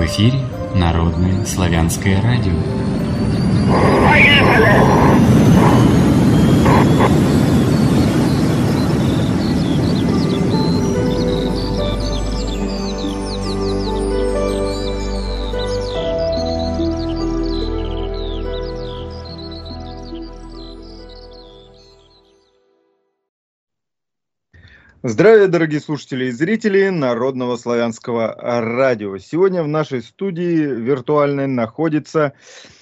эфире Народное славянское радио. Здравия, дорогие слушатели и зрители Народного славянского радио. Сегодня в нашей студии виртуальной находятся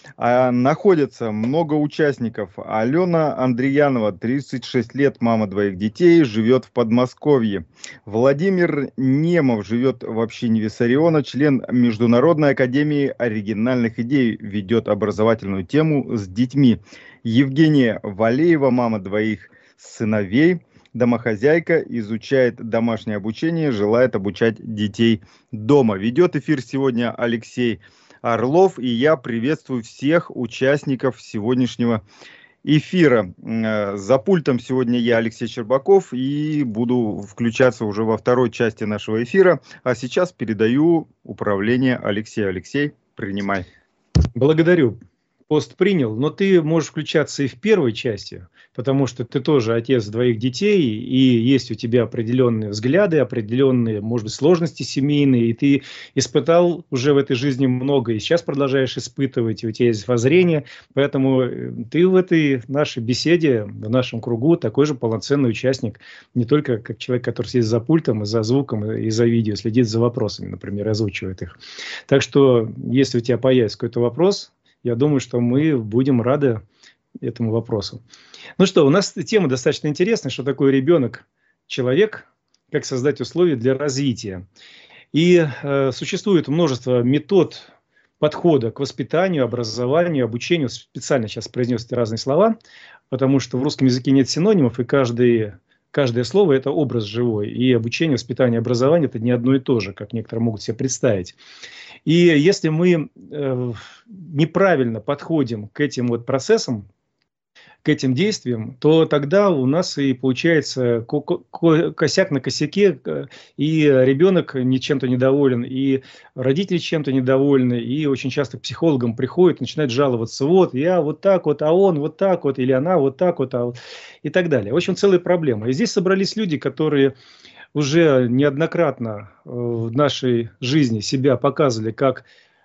много участников. Алена Андреянова, 36 лет, мама двоих детей, живет в Подмосковье. Владимир Немов живет в общине Виссариона, член Международной академии оригинальных идей, ведет образовательную тему с детьми. Евгения Валеева, мама двоих сыновей, домохозяйка, изучает домашнее обучение, желает обучать детей дома. Ведет эфир сегодня Алексей Орлов, и я приветствую всех участников сегодняшнего эфира. За пультом сегодня я, Алексей Щербаков, и буду включаться уже во второй части нашего эфира. А сейчас передаю управление Алексею. Алексей, принимай. Благодарю. Пост принял, но ты можешь включаться и в первой части, потому что ты тоже отец двоих детей, и есть у тебя определенные взгляды, определенные, может быть, сложности семейные, и ты испытал уже в этой жизни много, и сейчас продолжаешь испытывать, и у тебя есть воззрение, поэтому ты в этой нашей беседе, в нашем кругу такой же полноценный участник, не только как человек, который сидит за пультом, и за звуком, и за видео, следит за вопросами, например, озвучивает их. Так что, если у тебя появится какой-то вопрос, я думаю, что мы будем рады этому вопросу. Ну что, у нас тема достаточно интересная, что такое ребенок, человек, как создать условия для развития. И существует множество метод подхода к воспитанию, образованию, обучению. Специально сейчас произнес эти разные слова, потому что в русском языке нет синонимов, и каждое слово – это образ живой. И обучение, воспитание, образование – это не одно и то же, как некоторые могут себе представить. И если мы неправильно подходим к этим вот процессам, к этим действиям, то тогда у нас и получается косяк на косяке, и ребенок чем-то недоволен, и родители чем-то недовольны, и очень часто к психологам приходят, начинают жаловаться: вот я вот так вот, а он вот так вот, или она вот так вот, и так далее. В общем, целая проблема. И здесь собрались люди, которые уже неоднократно в нашей жизни себя показывали как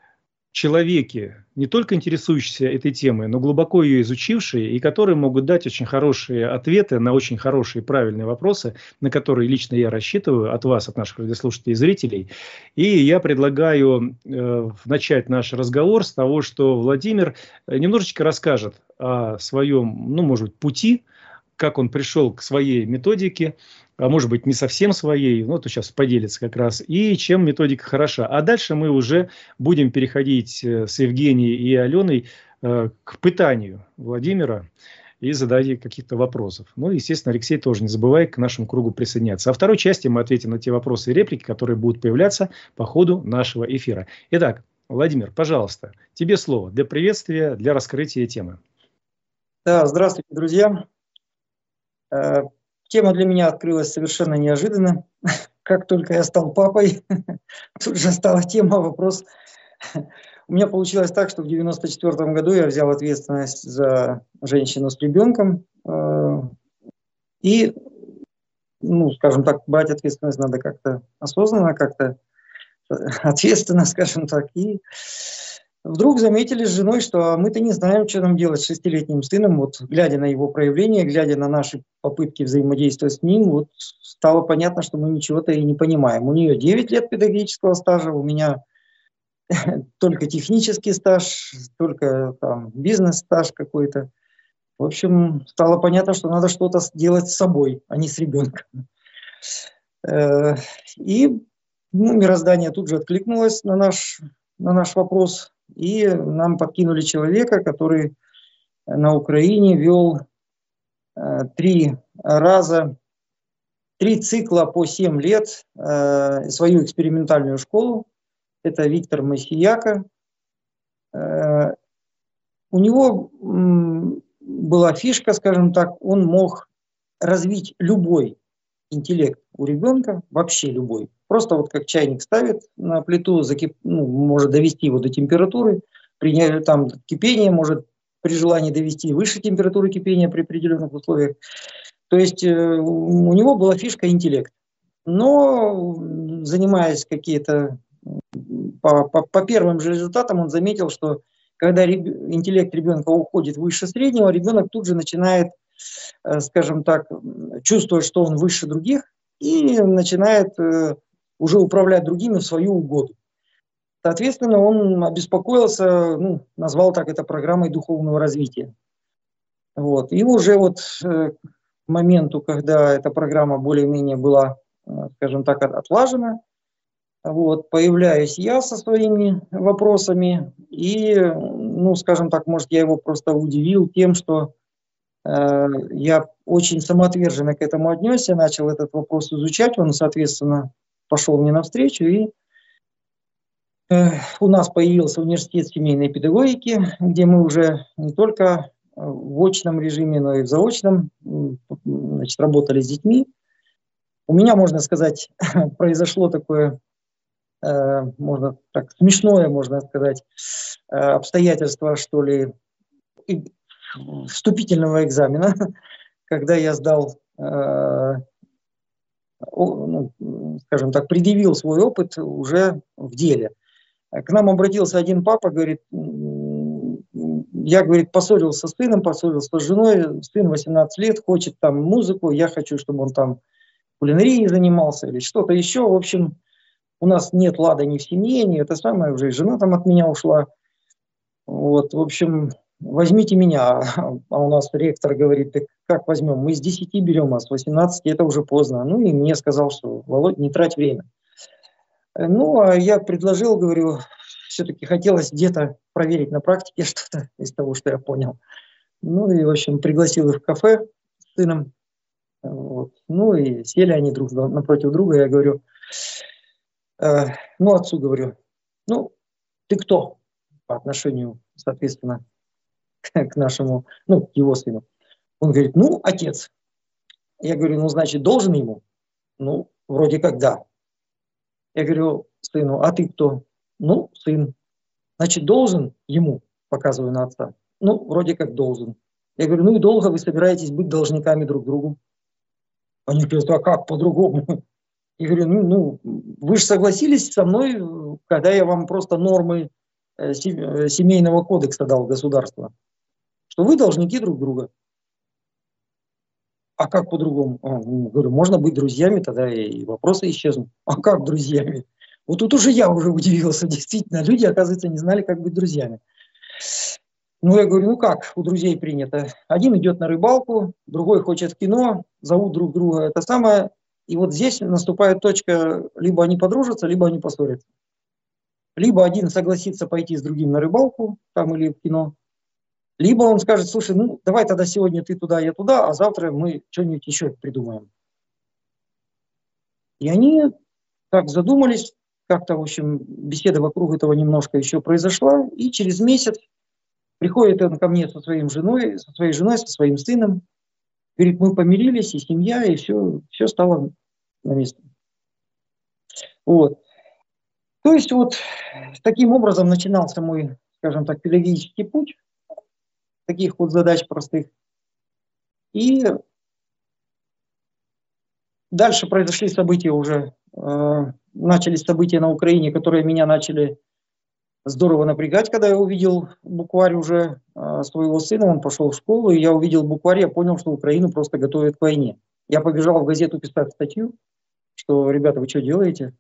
человеки, не только интересующиеся этой темой, но глубоко ее изучившие, и которые могут дать очень хорошие ответы на очень хорошие и правильные вопросы, на которые лично я рассчитываю от вас, от наших радиослушателей и зрителей. И я предлагаю начать наш разговор с того, что Владимир немножечко расскажет о своем, может быть, пути, как он пришел к своей методике, а может быть не совсем своей, то сейчас поделится как раз, и чем методика хороша. А дальше мы уже будем переходить с Евгенией и Аленой к пытанию Владимира и задать каких-то вопросов. Естественно, Алексей тоже не забывай к нашему кругу присоединяться. А во второй части мы ответим на те вопросы и реплики, которые будут появляться по ходу нашего эфира. Итак, Владимир, пожалуйста, тебе слово для приветствия, для раскрытия темы. Да, здравствуйте, друзья. Тема для меня открылась совершенно неожиданно. Как только я стал папой, тут же стала тема, вопрос. У меня получилось так, что в 1994 году я взял ответственность за женщину с ребенком. И, скажем так, брать ответственность надо как-то осознанно, как-то ответственно, скажем так. И вдруг заметили с женой, что мы-то не знаем, что нам делать с 6-летним сыном. Вот глядя на его проявления, глядя на наши попытки взаимодействовать с ним, стало понятно, что мы ничего-то и не понимаем. У нее 9 лет педагогического стажа, у меня только технический стаж, только бизнес-стаж какой-то. В общем, стало понятно, что надо что-то делать с собой, а не с ребенком. И мироздание тут же откликнулось на наш вопрос. И нам подкинули человека, который на Украине вел 3 цикла по 7 лет свою экспериментальную школу. Это Виктор Масияка. У него была фишка, скажем так, он мог развить любой интеллект у ребенка, вообще любой. Просто вот как чайник ставит на плиту, может довести его до температуры, там кипение может при желании довести выше температуры кипения при определенных условиях. То есть у него была фишка интеллект. Но занимаясь по первым же результатам, он заметил, что когда интеллект ребенка уходит выше среднего, ребенок тут же начинает, скажем так, чувствовать, что он выше других, и начинает уже управлять другими в свою угоду. Соответственно, он обеспокоился, назвал так это программой духовного развития. Вот. И уже к моменту, когда эта программа более-менее была, скажем так, отлажена, появляюсь я со своими вопросами, и, скажем так, может, я его просто удивил тем, что я очень самоотверженно к этому отнесся, начал этот вопрос изучать, он, соответственно, пошел мне навстречу, и у нас появился университет семейной педагогики, где мы уже не только в очном режиме, но и в заочном, работали с детьми. У меня, можно сказать, произошло такое, можно так, смешное, можно сказать, обстоятельство, что ли, вступительного экзамена, когда я сдал, скажем так, предъявил свой опыт уже в деле. К нам обратился один папа, говорит, я, говорит, поссорился с сыном, поссорился с женой, сын 18 лет, хочет там музыку, я хочу, чтобы он там кулинарией занимался или что-то еще. В общем, у нас нет лада ни в семье, ни это самое, уже и жена там от меня ушла. В общем, возьмите меня. А у нас ректор говорит, так как возьмем? Мы с 10 берем, а с 18 это уже поздно. И мне сказал, что, Володь, не трать время. А я предложил, говорю, все-таки хотелось где-то проверить на практике что-то из того, что я понял. И, в общем, пригласил их в кафе с сыном. И сели они друг напротив друга. Я говорю, отцу говорю, ты кто по отношению, соответственно, к нашему, к его сыну? Он говорит, отец. Я говорю, значит, должен ему? Вроде как да. Я говорю сыну, а ты кто? Сын. Значит, должен ему, показываю на отца. Вроде как должен. Я говорю, и долго вы собираетесь быть должниками друг другу? Они говорят, а как по-другому? Я говорю, вы же согласились со мной, когда я вам просто нормы семейного кодекса дал государства, что вы должники друг друга. А как по-другому? Говорю, можно быть друзьями, тогда и вопросы исчезнут. А как друзьями? Тут уже я удивился. Действительно, люди, оказывается, не знали, как быть друзьями. Я говорю, как у друзей принято? Один идет на рыбалку, другой хочет в кино, зовут друг друга это самое. И здесь наступает точка, либо они подружатся, либо они поссорятся. Либо один согласится пойти с другим на рыбалку там или в кино, либо он скажет, слушай, давай тогда сегодня ты туда, я туда, а завтра мы что-нибудь еще придумаем. И они так задумались, как-то, в общем, беседа вокруг этого немножко еще произошла, и через месяц приходит он ко мне со своей женой, со своим сыном, говорит, мы помирились, и семья, и все стало на место. То есть таким образом начинался мой, скажем так, педагогический путь, таких задач простых. И дальше произошли события уже, начались события на Украине, которые меня начали здорово напрягать, когда я увидел букварь уже своего сына, он пошел в школу, и я увидел букварь, я понял, что Украину просто готовят к войне. Я побежал в газету писать статью, что, ребята, вы что делаете?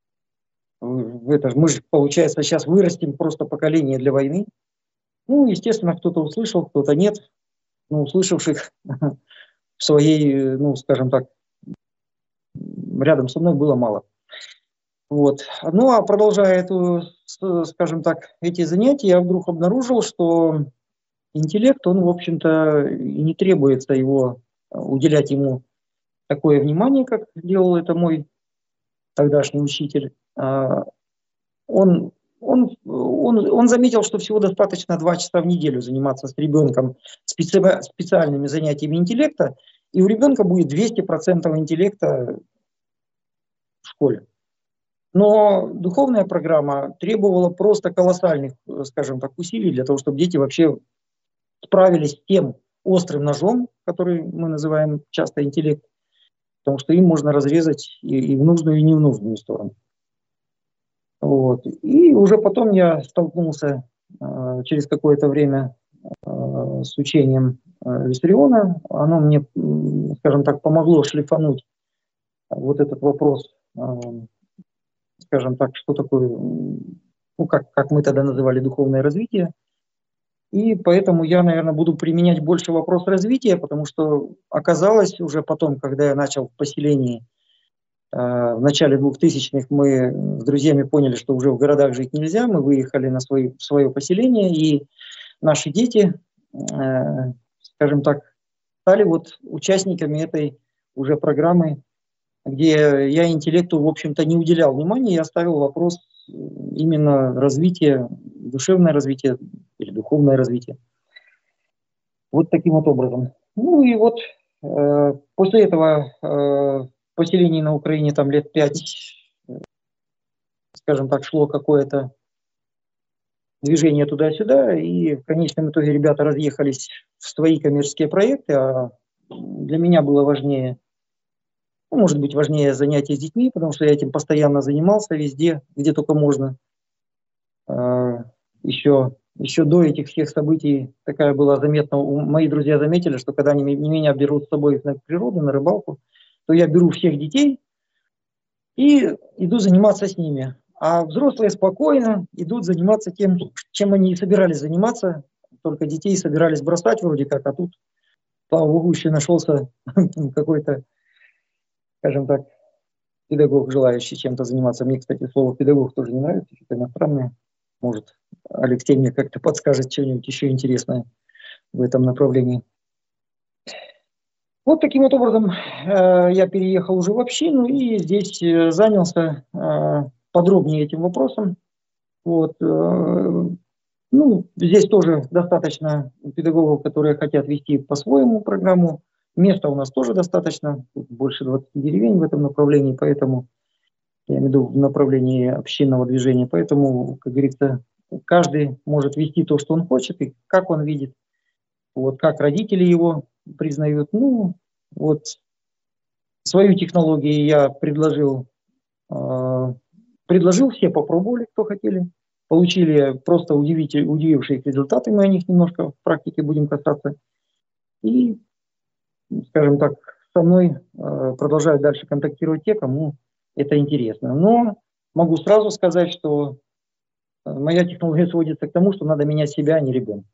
Мы же, получается, сейчас вырастим просто поколение для войны. Естественно, кто-то услышал, кто-то нет. Услышавших в своей, скажем так, рядом со мной было мало. А продолжая скажем так, эти занятия, я вдруг обнаружил, что интеллект, он, в общем-то, и не требуется уделять ему такое внимание, как делал это мой тогдашний учитель. Он заметил, что всего достаточно 2 часа в неделю заниматься с ребенком специальными занятиями интеллекта, и у ребенка будет 200% интеллекта в школе. Но духовная программа требовала просто колоссальных, скажем так, усилий для того, чтобы дети вообще справились с тем острым ножом, который мы называем часто интеллект, потому что им можно разрезать и в нужную, и не в нужную сторону. Вот. И уже потом я столкнулся через какое-то время с учением Виссариона. Оно мне, скажем так, помогло шлифануть вот этот вопрос, скажем так, что такое, ну, как мы тогда называли, духовное развитие. И поэтому я, наверное, буду применять больше вопрос развития, потому что оказалось уже потом, когда я начал в поселении, в начале 2000-х, мы с друзьями поняли, что уже в городах жить нельзя. Мы выехали на свое поселение, и наши дети, скажем так, стали вот участниками этой уже программы, где я интеллекту, в общем-то, не уделял внимания, я ставил вопрос именно развития, душевное развитие или духовное развитие. Вот таким вот образом. Ну и вот после этого поселений на Украине там лет 5, скажем так, шло какое-то движение туда-сюда, и в конечном итоге ребята разъехались в свои коммерческие проекты, а для меня было важнее, ну, может быть, важнее занятия с детьми, потому что я этим постоянно занимался везде, где только можно. Еще до этих всех событий такая была заметна. Мои друзья заметили, что когда они меня берут с собой на природу, на рыбалку, то я беру всех детей и иду заниматься с ними. А взрослые спокойно идут заниматься тем, чем они и собирались заниматься, только детей собирались бросать вроде как, а тут, слава богу, еще нашелся какой-то, скажем так, педагог, желающий чем-то заниматься. Мне, кстати, слово педагог тоже не нравится, что-то иностранное. Может, Алексей мне как-то подскажет что-нибудь еще интересное в этом направлении. Вот таким вот образом я переехал уже в общину и здесь занялся подробнее этим вопросом. Вот. Ну, здесь тоже достаточно педагогов, которые хотят вести по-своему программу. Места у нас тоже достаточно, больше 20 деревень в этом направлении, поэтому, я имею в виду в направлении общинного движения, поэтому, как говорится, каждый может вести то, что он хочет и как он видит, вот, как родители его признают. Ну, вот, свою технологию я предложил, все попробовали, кто хотели, получили просто удивившие их результаты, мы о них немножко в практике будем касаться. И, скажем так, со мной продолжают дальше контактировать те, кому это интересно. Но могу сразу сказать, что моя технология сводится к тому, что надо менять себя, а не ребенка.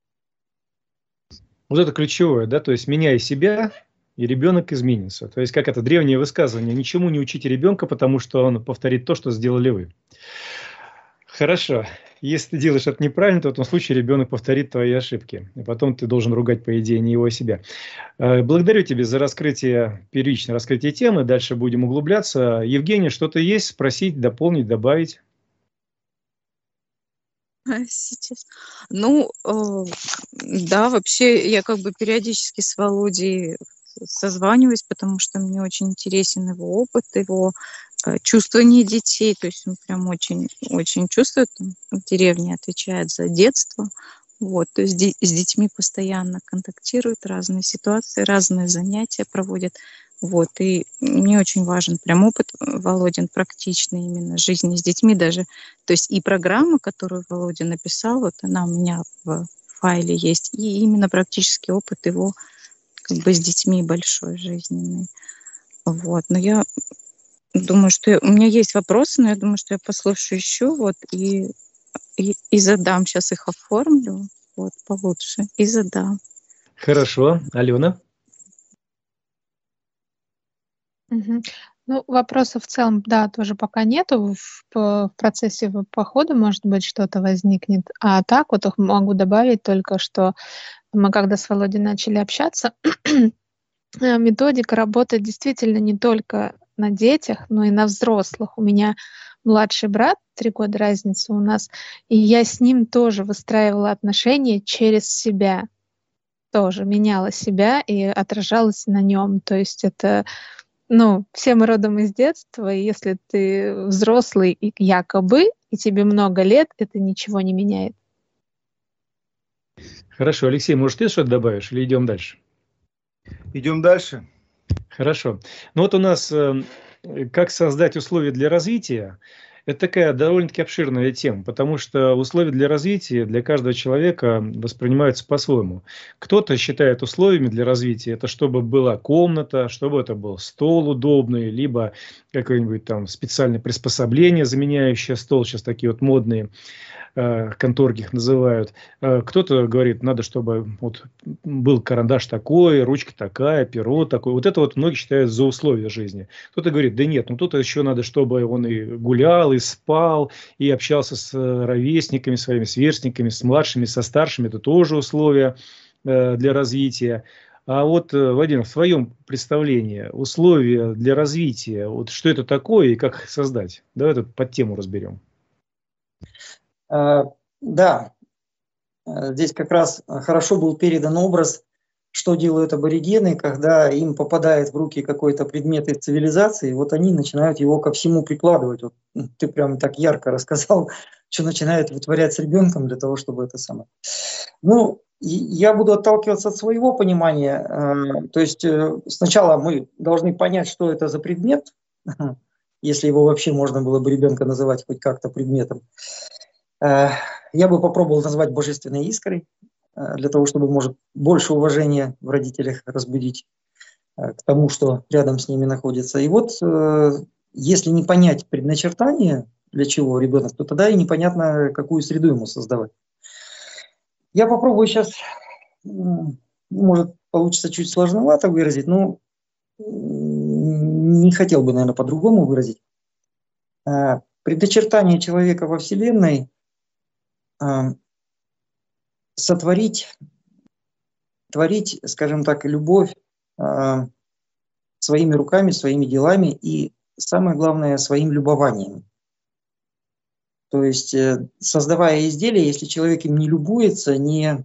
Вот это ключевое, да, то есть меняй себя, и ребенок изменится. То есть как это древнее высказывание: ничему не учите ребенка, потому что он повторит то, что сделали вы. Хорошо. Если ты делаешь это неправильно, то в этом случае ребенок повторит твои ошибки. И потом ты должен ругать, по идее, не его, а себя. Благодарю тебя за раскрытие, первичное раскрытие темы. Дальше будем углубляться. Евгений, что-то есть? Спросить, дополнить, добавить? Сейчас. Ну, да, вообще я как бы периодически с Володей созваниваюсь, потому что мне очень интересен его опыт, его чувствование детей. То есть он прям очень, очень чувствует, он в деревне отвечает за детство. Вот, то есть с детьми постоянно контактирует, разные ситуации, разные занятия проводит. Вот, и мне очень важен прям опыт Володин, практичный именно жизни с детьми даже. То есть и программа, которую Володя написал, вот она у меня в файле есть, и именно практический опыт его как бы с детьми большой, жизненный. Вот, но я думаю, что у меня есть вопросы, но я думаю, что я послушаю еще вот и задам, сейчас их оформлю, вот, получше, и задам. Хорошо. Алена? Угу. Ну, вопросов в целом, да, тоже пока нету. В процессе похода, может быть, что-то возникнет. А так вот могу добавить только, что мы когда с Володей начали общаться, методика работает действительно не только на детях, но и на взрослых. У меня младший брат, 3 года разница у нас, и я с ним тоже выстраивала отношения через себя. тоже меняла себя и отражалась на нем. То есть это, ну, все мы родом из детства, и если ты взрослый и якобы, и тебе много лет, это ничего не меняет. Хорошо, Алексей, может, ты что-то добавишь или идем дальше? Идем дальше. Хорошо. Ну вот у нас как создать условия для развития. Это такая довольно-таки обширная тема, потому что условия для развития для каждого человека воспринимаются по-своему. Кто-то считает условиями для развития, это чтобы была комната, чтобы это был стол удобный, либо какое-нибудь там специальное приспособление, заменяющее стол, сейчас такие вот модные, конторги их называют. Кто-то говорит, надо, чтобы вот был карандаш такой, ручка такая, перо такое. Вот это вот многие считают за условия жизни. Кто-то говорит, да нет, ну тут еще надо, чтобы он и гулял, и спал, и общался с ровесниками, своими сверстниками, с младшими, со старшими. Это тоже условия для развития. А вот, Вадим, в своем представлении условия для развития, вот что это такое и как их создать? Давай эту подтему разберем. Да, здесь как раз хорошо был передан образ, что делают аборигены, когда им попадает в руки какой-то предмет из цивилизации, вот они начинают его ко всему прикладывать. Вот ты прям так ярко рассказал, что начинают вытворять с ребенком для того, чтобы это самое. Ну, я буду отталкиваться от своего понимания. То есть сначала мы должны понять, что это за предмет, если его вообще можно было бы ребенка называть хоть как-то предметом. Я бы попробовал назвать божественной искрой, для того, чтобы, может, больше уважения в родителях разбудить к тому, что рядом с ними находится. И вот, если не понять предначертание, для чего ребенок, то тогда и непонятно, какую среду ему создавать. Я попробую сейчас, может, получится чуть сложновато выразить, но не хотел бы, наверное, по-другому выразить. Предначертание человека во Вселенной сотворить, творить, скажем так, любовь своими руками, своими делами и, самое главное, своим любованием. То есть, создавая изделия, если человек им не любуется, не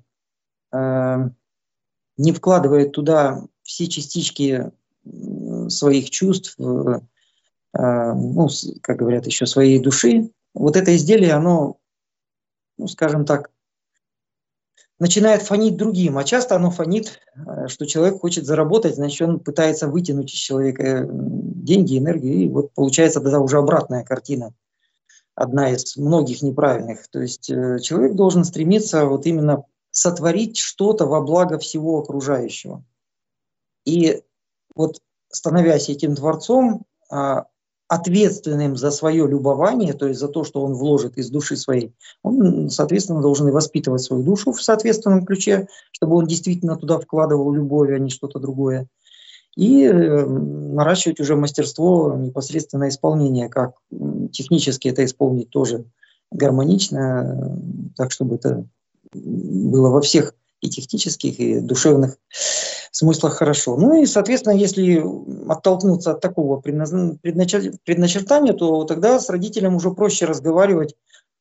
вкладывает туда все частички своих чувств, ну, как говорят еще, своей души, вот это изделие, оно, ну, скажем так, начинает фонить другим, а часто оно фонит, что человек хочет заработать, значит, он пытается вытянуть из человека деньги, энергию, и вот получается тогда уже обратная картина, одна из многих неправильных. То есть человек должен стремиться вот именно сотворить что-то во благо всего окружающего. И вот становясь этим творцом, ответственным за свое любование, то есть за то, что он вложит из души своей, он, соответственно, должен и воспитывать свою душу в соответственном ключе, чтобы он действительно туда вкладывал любовь, а не что-то другое. И наращивать уже мастерство непосредственно исполнения, как технически это исполнить тоже гармонично, так, чтобы это было во всех и технических, и душевных смыслах хорошо. Ну и, соответственно, если оттолкнуться от такого предначертания, то тогда с родителем уже проще разговаривать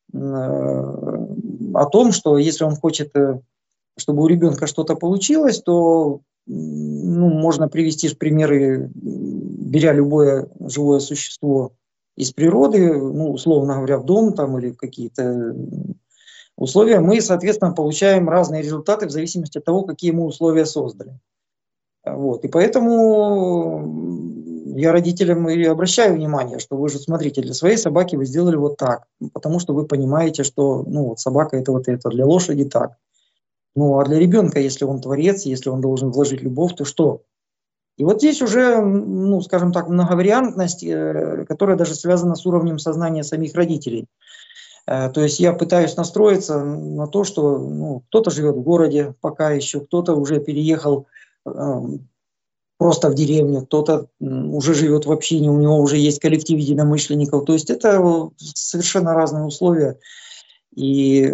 о том, что если он хочет, чтобы у ребенка что-то получилось, то можно привести примеры, беря любое живое существо из природы, условно говоря, в дом там, или в какие-то условия, мы, соответственно, получаем разные результаты в зависимости от того, какие мы условия создали. Вот. И поэтому я родителям и обращаю внимание, что вы же смотрите, для своей собаки вы сделали вот так, потому что вы понимаете, что собака это вот это, для лошади так. А для ребенка, если он творец, если он должен вложить любовь, то что? И вот здесь уже, скажем так, многовариантность, которая даже связана с уровнем сознания самих родителей. То есть я пытаюсь настроиться на то, что кто-то живет в городе пока еще, кто-то уже переехал просто в деревню, кто-то уже живет в общине, у него уже есть коллектив единомышленников. То есть это совершенно разные условия. И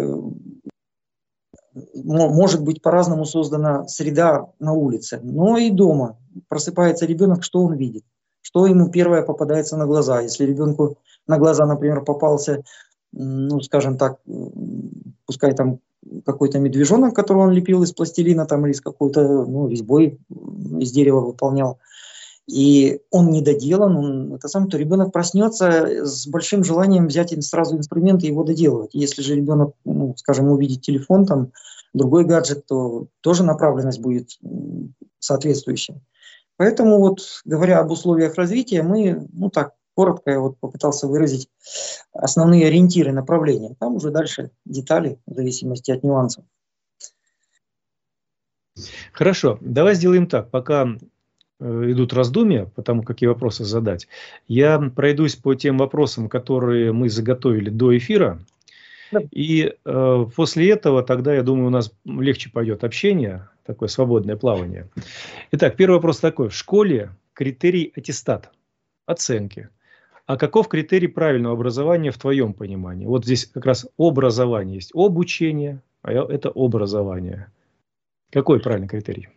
может быть по-разному создана среда на улице, но и дома. Просыпается ребенок, что он видит, что ему первое попадается на глаза. Если ребенку на глаза, например, попался, скажем так, пускай там какой-то медвежонок, который он лепил из пластилина там, или из какой-то, ну, резьбой из дерева выполнял. И он не доделан, то ребенок проснется с большим желанием взять сразу инструмент и его доделывать. Если же ребенок, ну, скажем, увидит телефон, там, другой гаджет, то тоже направленность будет соответствующая. Поэтому, вот, говоря об условиях развития, мы, ну так, коротко я вот попытался выразить основные ориентиры направления. Там уже дальше детали в зависимости от нюансов. Хорошо, давай сделаем так, пока идут раздумья по тому, какие вопросы задать. Я пройдусь по тем вопросам, которые мы заготовили до эфира. Да. И после этого тогда, я думаю, у нас легче пойдет общение, такое свободное плавание. Итак, первый вопрос такой. В школе критерий аттестат, оценки. А каков критерий правильного образования в твоем понимании? Вот здесь как раз образование есть. Обучение, а это образование. Какой правильный критерий?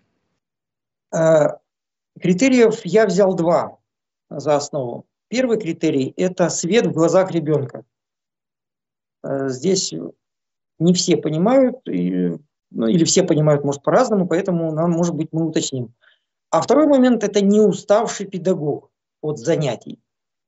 Критериев я взял два за основу. Первый критерий – это свет в глазах ребенка. Здесь не все понимают, ну, или все понимают, может, по-разному, поэтому нам, может быть, мы уточним. А второй момент – это не уставший педагог от занятий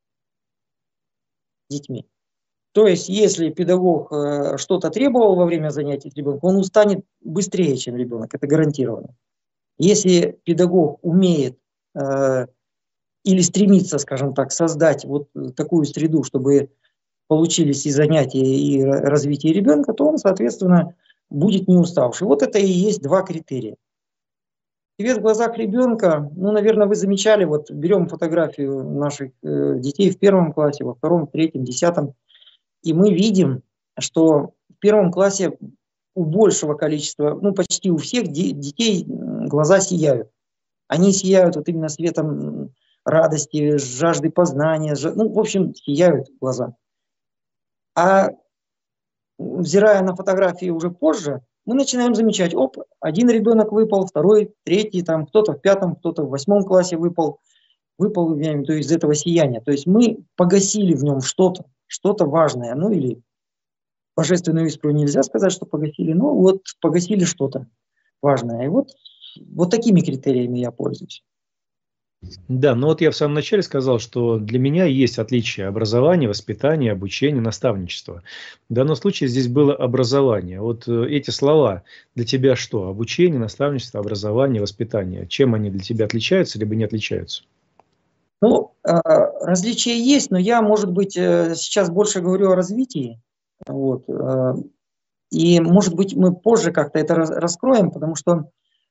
с детьми. То есть, если педагог что-то требовал во время занятий с ребенком, он устанет быстрее, чем ребенок, это гарантированно. Если педагог умеет или стремится, скажем так, создать вот такую среду, чтобы получились и занятия, и развитие ребенка, то он, соответственно, будет не уставший. Вот это и есть два критерия. Свет в глазах ребенка, ну, наверное, вы замечали, вот берем фотографию наших детей в 1 классе, во 2, 3, 10, и мы видим, что в 1 классе у большего количества, ну, почти у всех детей глаза сияют. Они сияют вот именно светом радости, жажды познания, ну, в общем, сияют глаза. А взирая на фотографии уже позже, мы начинаем замечать, оп, один ребенок выпал, второй, третий, там кто-то в 5, кто-то в 8 классе выпал то есть из этого сияния. То есть мы погасили в нем что-то важное, ну или божественную искру нельзя сказать, что погасили, но вот погасили что-то важное. И вот такими критериями я пользуюсь. Да, но вот я в самом начале сказал, что для меня есть отличие образования, воспитания, обучения, наставничества. В данном случае здесь было образование. Вот эти слова для тебя что? Обучение, наставничество, образование, воспитание. Чем они для тебя отличаются, либо не отличаются? Ну, различия есть, но я, может быть, сейчас больше говорю о развитии. Вот. И, может быть, мы позже как-то это раскроем, потому что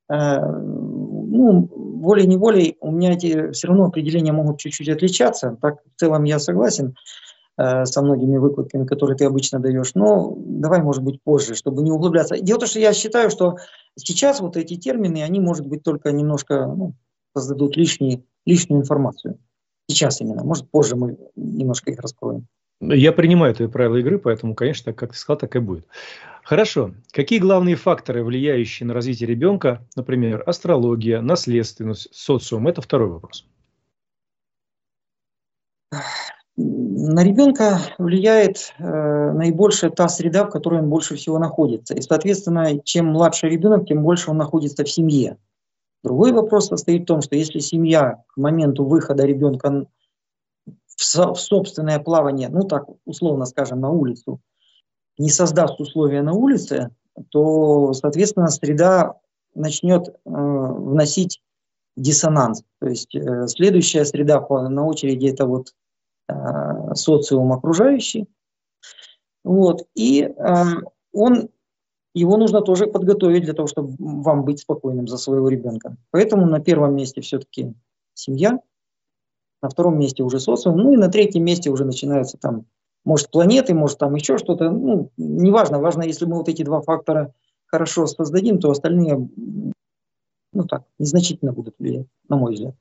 ну, волей-неволей у меня эти все равно определения могут чуть-чуть отличаться. Так, в целом я согласен со многими выкладками, которые ты обычно даешь. Но давай, может быть, позже, чтобы не углубляться. Дело в том, что я считаю, что сейчас вот эти термины, они, может быть, только немножко создадут лишнюю информацию. Сейчас именно. Может, позже мы немножко их раскроем. Я принимаю твои правила игры, поэтому, конечно, так, как ты сказал, так и будет. Хорошо. Какие главные факторы, влияющие на развитие ребенка, например, астрология, наследственность, социум? Это второй вопрос. На ребенка влияет наибольшая та среда, в которой он больше всего находится. И, соответственно, чем младше ребенок, тем больше он находится в семье. Другой вопрос состоит в том, что если семья к моменту выхода ребенка в собственное плавание, ну так условно скажем, на улицу, не создаст условия на улице, то, соответственно, среда начнет вносить диссонанс. То есть следующая среда на очереди – это вот социум окружающий. Вот. И его нужно тоже подготовить для того, чтобы вам быть спокойным за своего ребенка. Поэтому на первом месте все-таки семья, на втором месте уже социум, ну и на третьем месте уже начинаются там, может, планеты, может, там еще что-то. Ну, неважно, важно, если мы вот эти два фактора хорошо создадим, то остальные, ну так, незначительно будут влиять, на мой взгляд.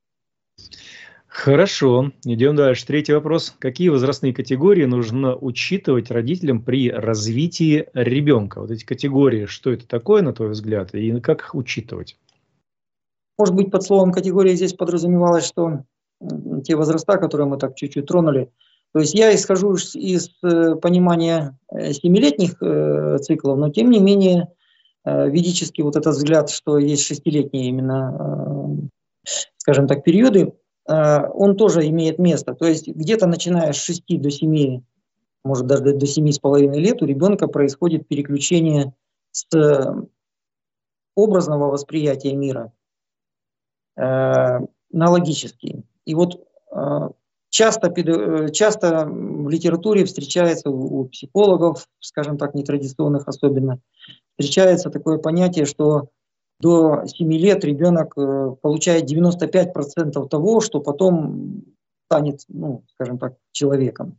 Хорошо, идем дальше. Третий вопрос. Какие возрастные категории нужно учитывать родителям при развитии ребенка? Вот эти категории, что это такое, на твой взгляд, и как их учитывать? Может быть, под словом категории здесь подразумевалось, что те возраста, которые мы так чуть-чуть тронули, То есть я исхожу из понимания 7-летних циклов, но тем не менее ведический вот этот взгляд, что есть 6-летние именно, скажем так, периоды, он тоже имеет место. То есть где-то начиная с 6 до 7, может даже до 7,5 лет у ребенка происходит переключение с образного восприятия мира на логический. И вот часто в литературе встречается у психологов, скажем так, нетрадиционных особенно, встречается такое понятие, что до 7 лет ребенок получает 95% того, что потом станет, ну, скажем так, человеком.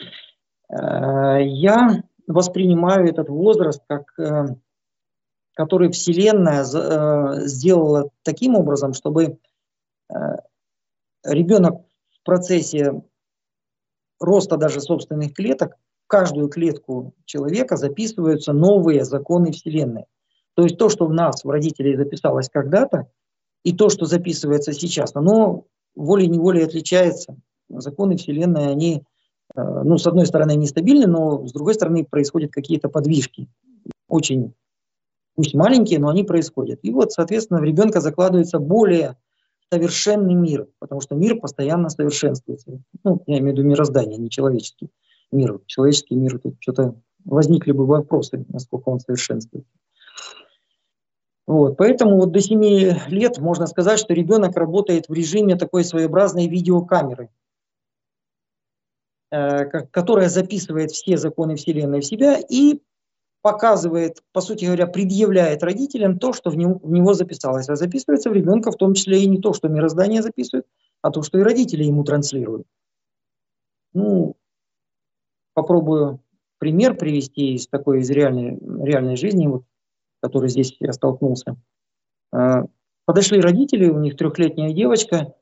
Я воспринимаю этот возраст как который Вселенная сделала таким образом, чтобы ребенок в процессе роста даже собственных клеток, в каждую клетку человека записываются новые законы Вселенной. То есть то, что в нас, в родителей записалось когда-то, и то, что записывается сейчас, оно волей-неволей отличается. Законы Вселенной, они, ну, с одной стороны, нестабильны, но с другой стороны, происходят какие-то подвижки. Очень, пусть маленькие, но они происходят. И вот, соответственно, в ребенка закладывается более совершенный мир, потому что мир постоянно совершенствуется. Ну, я имею в виду мироздание, не человеческий мир. Человеческий мир, тут что-то возникли бы вопросы, насколько он совершенствуется. Вот, поэтому вот до 7 лет можно сказать, что ребенок работает в режиме такой своеобразной видеокамеры, которая записывает все законы Вселенной в себя и показывает, по сути говоря, предъявляет родителям то, что в него записалось. А записывается в ребенка в том числе и не то, что мироздание записывает, а то, что и родители ему транслируют. Ну, попробую пример привести из такой, из реальной жизни, вот, с которой здесь я столкнулся. Подошли родители, у них 3-летняя девочка,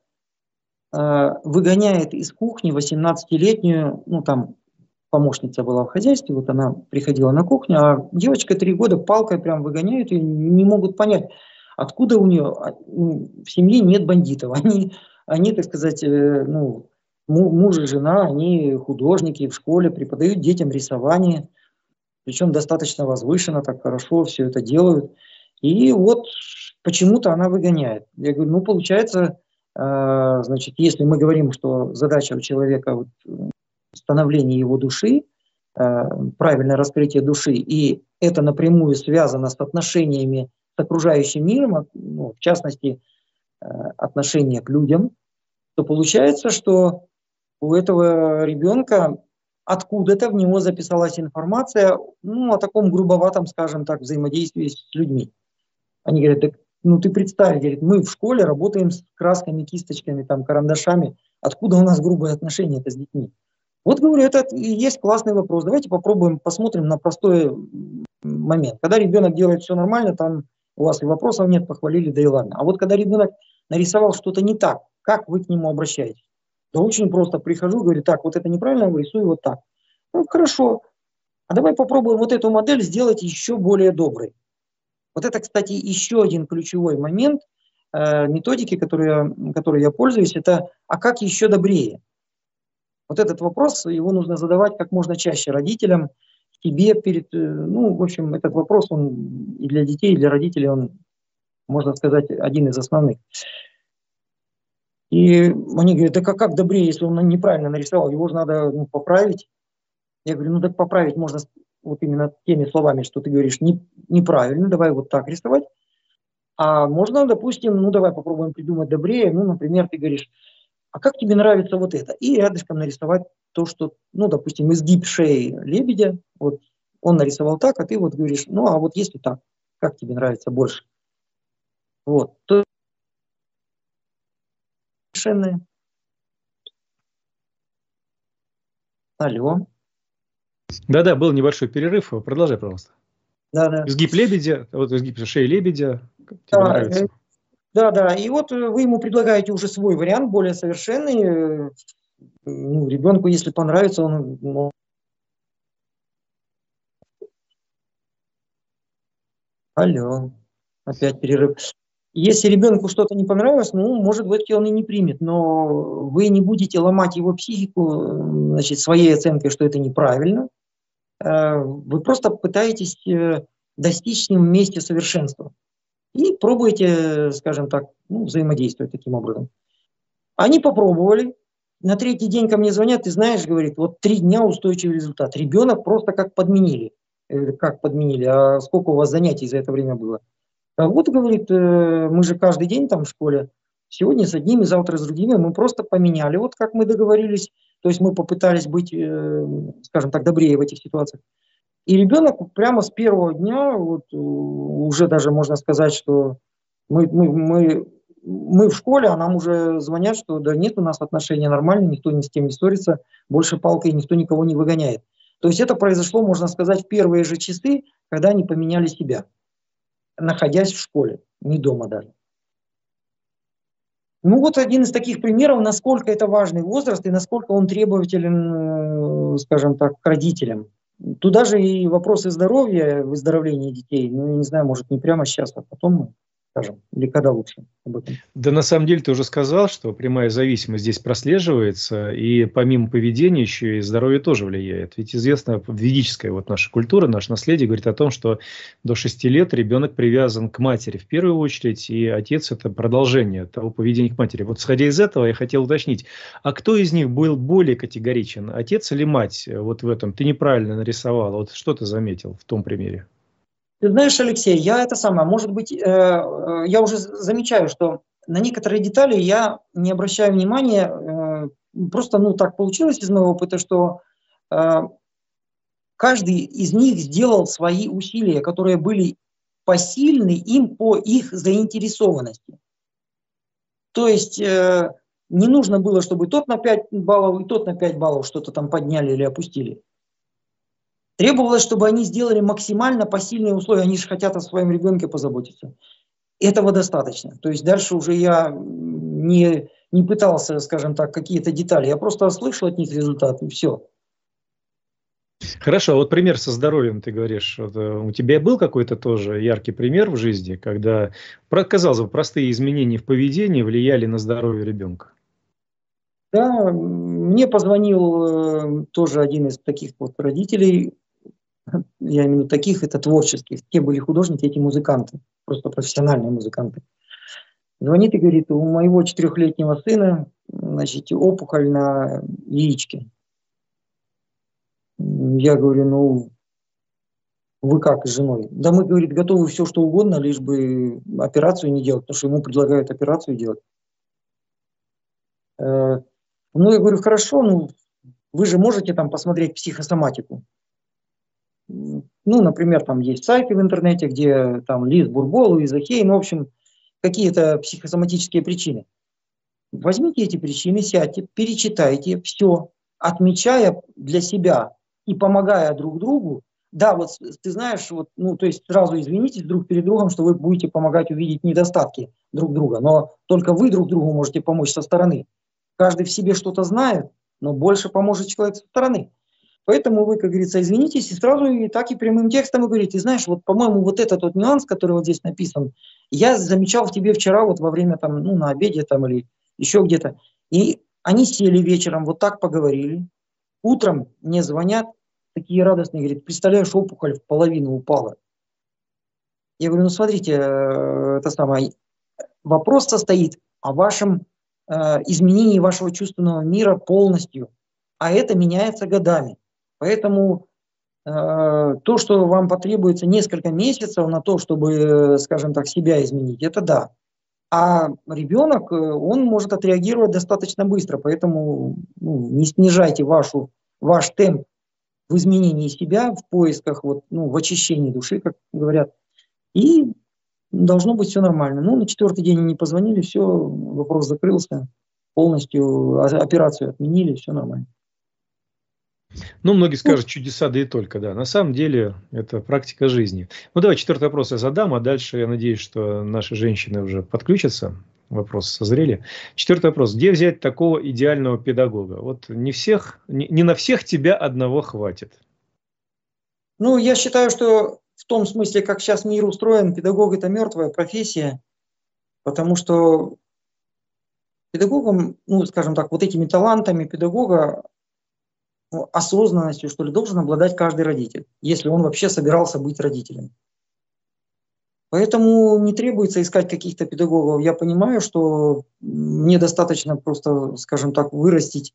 выгоняет из кухни 18-летнюю, ну там помощница была в хозяйстве, вот она приходила на кухню, а девочка 3 года палкой прям выгоняют и не могут понять, откуда у нее в семье нет бандитов. Они так сказать, ну, муж и жена, они художники, в школе преподают детям рисование, причем достаточно возвышенно, так хорошо все это делают. И вот почему-то она выгоняет. Я говорю, ну, получается, значит, если мы говорим, что задача у человека вот, становление его души, правильное раскрытие души, и это напрямую связано с отношениями с окружающим миром, ну, в частности, отношения к людям, то получается, что у этого ребенка откуда-то в него записалась информация, ну, о таком грубоватом, скажем так, взаимодействии с людьми. Они говорят, так, ну ты представь, говорит, мы в школе работаем с красками, кисточками, там, карандашами, откуда у нас грубые отношения-то с детьми? Вот, говорю, это и есть классный вопрос. Давайте попробуем, посмотрим на простой момент. Когда ребенок делает все нормально, там у вас и вопросов нет, похвалили, да и ладно. А вот когда ребенок нарисовал что-то не так, как вы к нему обращаетесь? Да очень просто. Прихожу, говорю, так, вот это неправильно, рисую вот так. Ну, хорошо. А давай попробуем вот эту модель сделать еще более доброй. Вот это, кстати, еще один ключевой момент методики, которой я пользуюсь, это «а как еще добрее?». Вот этот вопрос, его нужно задавать как можно чаще родителям, себе перед, ну, в общем, этот вопрос, он и для детей, и для родителей, он, можно сказать, один из основных. И они говорят, да как добрее, если он неправильно нарисовал, его же надо, ну, поправить. Я говорю, ну так поправить можно вот именно теми словами, что ты говоришь, неправильно, давай вот так рисовать. А можно, допустим, ну давай попробуем придумать добрее, ну, например, ты говоришь, а как тебе нравится вот это? И рядышком нарисовать то, что, ну, допустим, изгиб шеи лебедя, вот он нарисовал так, а ты вот говоришь, ну, а вот если так, как тебе нравится больше? Вот. То совершенно. Алло. Да-да, был небольшой перерыв. Продолжай, пожалуйста. Да-да. Изгиб лебедя, вот изгиб шеи лебедя, как тебе нравится? Да-да, и вот вы ему предлагаете уже свой вариант, более совершенный. Ну, ребенку, если понравится, он... Ну... Алло, опять перерыв. Если ребенку что-то не понравилось, ну, может быть, он и не примет, но вы не будете ломать его психику, значит, своей оценкой, что это неправильно. Вы просто пытаетесь достичь с ним вместе совершенства. И пробуете, скажем так, ну, взаимодействовать таким образом. Они попробовали. На третий день ко мне звонят, ты знаешь, говорит, вот 3 дня устойчивый результат. Ребенок просто как подменили. Я говорю, как подменили? А сколько у вас занятий за это время было? А вот, говорит, мы же каждый день там в школе. Сегодня с одними, завтра с другими. Мы просто поменяли, вот как мы договорились. То есть мы попытались быть, скажем так, добрее в этих ситуациях. И ребенок прямо с первого дня, вот, уже даже можно сказать, что мы в школе, а нам уже звонят, что да нет, у нас отношения нормальные, никто ни с кем не ссорится, больше палкой никто никого не выгоняет. То есть это произошло, можно сказать, в первые же часы, когда они поменяли себя, находясь в школе, не дома даже. Ну вот один из таких примеров, насколько это важный возраст и насколько он требователен, скажем так, к родителям. Туда же и вопросы здоровья, выздоровления детей, ну, я не знаю, может, не прямо сейчас, а потом мы скажем, или когда лучше об этом. Да, на самом деле ты уже сказал, что прямая зависимость здесь прослеживается, и помимо поведения еще и здоровье тоже влияет. Ведь известно, ведическая вот наша культура, наше наследие говорит о том, что до 6 лет ребенок привязан к матери в первую очередь, и отец – это продолжение того поведения к матери. Вот исходя из этого я хотел уточнить, а кто из них был более категоричен, отец или мать вот в этом? Ты неправильно нарисовал, вот что ты заметил в том примере? Ты знаешь, Алексей, я это самое, может быть, я уже замечаю, что на некоторые детали я не обращаю внимания, просто, ну, так получилось из моего опыта, что каждый из них сделал свои усилия, которые были посильны им по их заинтересованности. То есть не нужно было, чтобы тот на 5 баллов и тот на 5 баллов что-то там подняли или опустили. Требовалось, чтобы они сделали максимально посильные условия. Они же хотят о своем ребенке позаботиться. Этого достаточно. То есть дальше уже я не пытался, скажем так, какие-то детали. Я просто слышал от них результат, и все. Хорошо, вот пример со здоровьем, ты говоришь. Вот, у тебя был какой-то тоже яркий пример в жизни, когда, казалось бы, простые изменения в поведении влияли на здоровье ребенка? Да, мне позвонил тоже один из таких вот родителей, я именно таких, это творческих. Те были художники, эти музыканты, просто профессиональные музыканты. Звонит и говорит, у моего 4-летнего сына, значит, опухоль на яичке. Я говорю, ну, вы как с женой? Да мы, говорит, готовы все, что угодно, лишь бы операцию не делать, потому что ему предлагают операцию делать. Ну, я говорю, хорошо, ну, вы же можете там посмотреть психосоматику. Ну, например, там есть сайты в интернете, где там Лиз Бурбол, Изохейн, в общем, какие-то психосоматические причины. Возьмите эти причины, сядьте, перечитайте все, отмечая для себя и помогая друг другу. Да, вот ты знаешь, вот, ну, то есть сразу извинитесь друг перед другом, что вы будете помогать увидеть недостатки друг друга, но только вы друг другу можете помочь со стороны. Каждый в себе что-то знает, но больше поможет человек со стороны. Поэтому вы, как говорится, извинитесь и сразу и так и прямым текстом вы говорите, знаешь, вот, по-моему, вот этот вот нюанс, который вот здесь написан, я замечал в тебе вчера вот во время там, ну, на обеде там или еще где-то. И они сели вечером, вот так поговорили. Утром мне звонят, такие радостные, говорят, представляешь, опухоль в половину упала. Я говорю, ну, смотрите, это самое, вопрос состоит о вашем изменении вашего чувственного мира полностью, а это меняется годами. Поэтому то, что вам потребуется несколько месяцев на то, чтобы, скажем так, себя изменить, это да. А ребенок, он может отреагировать достаточно быстро, поэтому не снижайте ваш темп в изменении себя, в поисках, вот, в очищении души, как говорят, и должно быть все нормально. Ну, на 4-й день они позвонили, все, вопрос закрылся, полностью операцию отменили, все нормально. Ну, многие скажут, чудеса, да и только, да. На самом деле, это практика жизни. Ну, давай 4-й вопрос я задам, а дальше я надеюсь, что наши женщины уже подключатся. Вопросы созрели. 4-й вопрос. Где взять такого идеального педагога? Вот не на всех тебя одного хватит. Ну, я считаю, что в том смысле, как сейчас мир устроен, педагог – это мертвая профессия. Потому что педагогом, ну, скажем так, вот этими талантами педагога, осознанностью, что ли, должен обладать каждый родитель, если он вообще собирался быть родителем. Поэтому не требуется искать каких-то педагогов. Я понимаю, что мне достаточно просто, скажем так, вырастить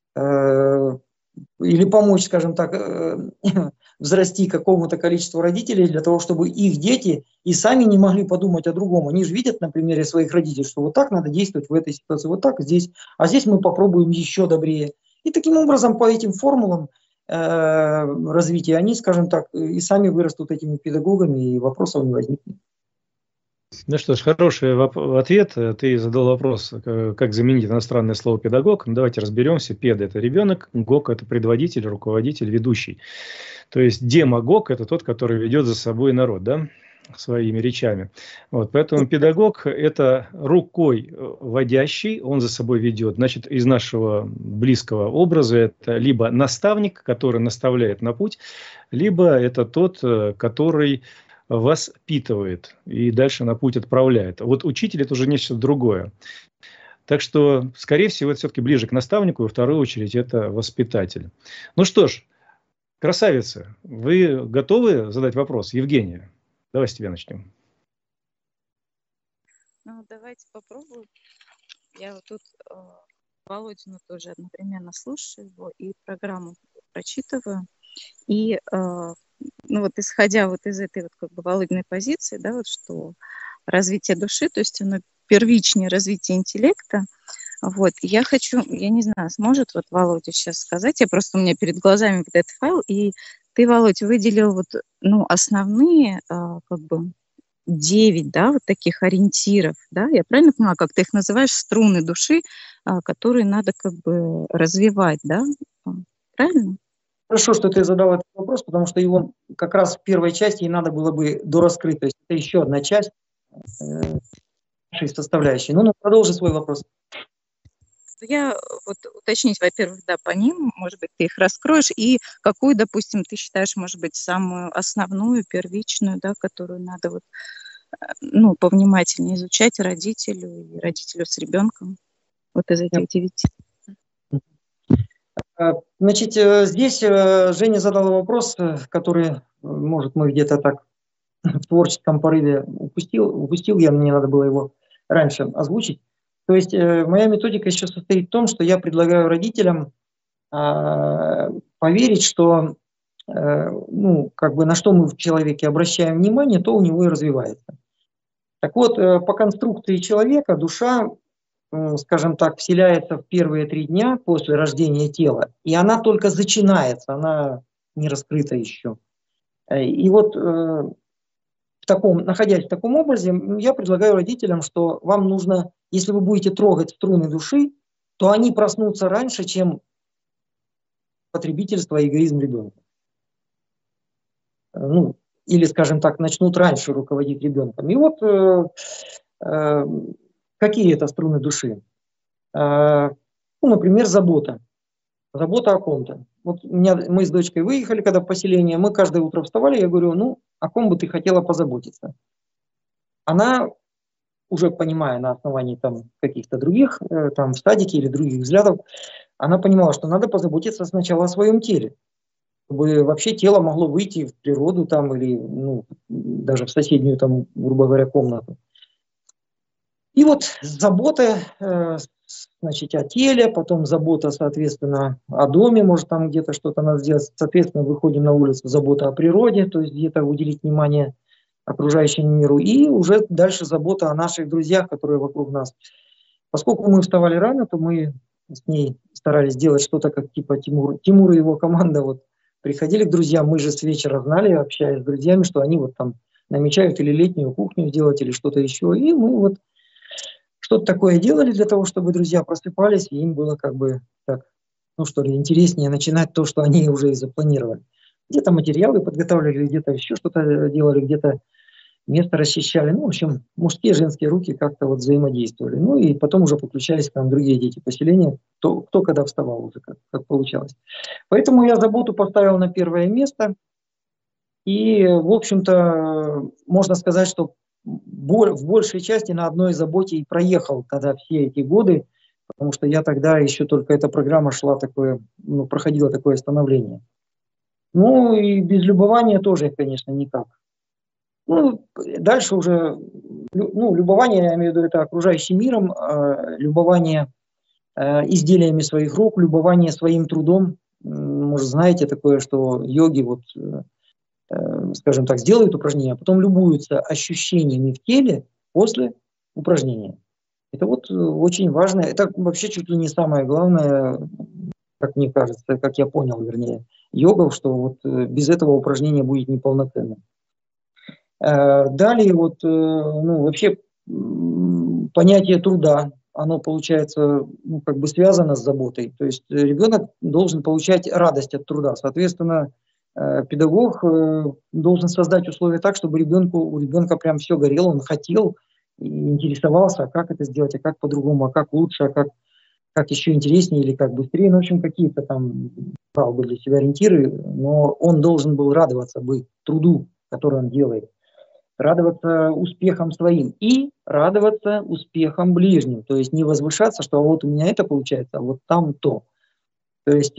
или помочь, скажем так, взрасти какому-то количеству родителей для того, чтобы их дети и сами не могли подумать о другом. Они же видят на примере своих родителей, что вот так надо действовать в этой ситуации, вот так здесь, а здесь мы попробуем еще добрее. И таким образом по этим формулам развития они, скажем так, и сами вырастут этими педагогами, и вопросов не возникнет. Ну что ж, хороший ответ. Ты задал вопрос, как заменить иностранное слово педагог. Ну, давайте разберемся. Пед – это ребенок, гог – это предводитель, руководитель, ведущий. То есть демагог – это тот, который ведет за собой народ, да, своими речами. Вот, поэтому педагог – это рукой водящий, он за собой ведет. Значит, из нашего близкого образа это либо наставник, который наставляет на путь, либо это тот, который воспитывает и дальше на путь отправляет. Вот учитель – это уже нечто другое. Так что, скорее всего, это все-таки ближе к наставнику, и во вторую очередь это воспитатель. Ну что ж, красавица, вы готовы задать вопрос? Евгения, давай с тебя начнем. Ну, давайте попробую. Я вот тут Володину тоже одновременно слушаю его и программу прочитываю. И ну вот исходя вот из этой вот как бы Володиной позиции, да, вот что развитие души, то есть оно первичнее развитие интеллекта, вот, я хочу, я не знаю, сможет вот Володя сейчас сказать, у меня перед глазами вот этот файл, и ты, Володь, выделил вот, ну, основные, как бы, 9, да, вот таких ориентиров, да, я правильно понимаю, как ты их называешь, струны души, которые надо как бы развивать, да, правильно? Хорошо, что ты задал этот вопрос, потому что его как раз в первой части и надо было бы дораскрыть. То есть это еще одна часть нашей составляющей. Ну, продолжи свой вопрос. Я вот уточнить, во-первых, да, по ним, может быть, ты их раскроешь, и какую, допустим, ты считаешь, может быть, самую основную, первичную, да, которую надо вот, ну, повнимательнее изучать родителю и родителю с ребенком, вот из этих 9. Значит, здесь Женя задала вопрос, который, может, мы где-то так в творческом порыве упустил я, мне надо было его раньше озвучить. То есть моя методика еще состоит в том, что я предлагаю родителям поверить, что ну, как бы на что мы в человеке обращаем внимание, то у него и развивается. Так вот, по конструкции человека душа, скажем так, вселяется в первые 3 дня после рождения тела, и она только начинается, она не раскрыта еще. И вот находясь в таком образе, я предлагаю родителям, что вам нужно, если вы будете трогать струны души, то они проснутся раньше, чем потребительство и эгоизм ребенка. Ну, или, скажем так, начнут раньше руководить ребенком. И вот какие это струны души? Ну, например, забота. Забота о ком-то. Вот мы с дочкой выехали, когда в поселение, мы каждое утро вставали, я говорю, ну, о ком бы ты хотела позаботиться? Она, уже понимая на основании там каких-то других, там в садике или других взглядов, она понимала, что надо позаботиться сначала о своем теле, чтобы вообще тело могло выйти в природу там или, ну, даже в соседнюю там, грубо говоря, комнату. И вот забота, значит, о теле, потом забота, соответственно, о доме, может, там где-то что-то надо сделать, соответственно, выходим на улицу, забота о природе, то есть где-то уделить внимание окружающему миру, и уже дальше забота о наших друзьях, которые вокруг нас. Поскольку мы вставали рано, то мы с ней старались делать что-то, как типа Тимур и его команда вот приходили к друзьям, мы же с вечера знали, общаясь с друзьями, что они вот там намечают или летнюю кухню сделать, или что-то еще, и мы вот что-то такое делали для того, чтобы друзья просыпались, и им было как бы так, ну что ли, интереснее начинать то, что они уже и запланировали. Где-то материалы подготавливали, где-то еще что-то делали, где-то место расчищали. Ну, в общем, мужские и женские руки как-то вот взаимодействовали. Ну, и потом уже подключались к нам другие дети поселения, кто когда вставал уже, как получалось. Поэтому я заботу поставил на первое место. И, в общем-то, можно сказать, что в большей части на одной заботе и проехал тогда все эти годы, потому что я тогда еще только эта программа шла такое, ну, проходила такое становление. Ну и без любования тоже, конечно, никак. Ну, дальше уже, ну, любование, я имею в виду, это окружающим миром, любование изделиями своих рук, любование своим трудом. Может, знаете такое, что йоги, вот, скажем так, сделают упражнение, а потом любуются ощущениями в теле после упражнения. Это вот очень важно. Это вообще чуть ли не самое главное, как мне кажется, как я понял, вернее, йога, что вот без этого упражнения будет неполноценным. Далее вот, ну, вообще понятие труда, оно получается, ну, как бы связано с заботой. То есть ребенок должен получать радость от труда. Соответственно, педагог должен создать условия так, чтобы у ребенка прям все горело, он хотел и интересовался, а как это сделать, а как по-другому, а как лучше, а как еще интереснее или как быстрее. Ну, в общем, какие-то там брал бы для себя ориентиры, но он должен был радоваться бы труду, который он делает, радоваться успехам своим и радоваться успехам ближним. То есть не возвышаться, что вот у меня это получается, а вот там то. То есть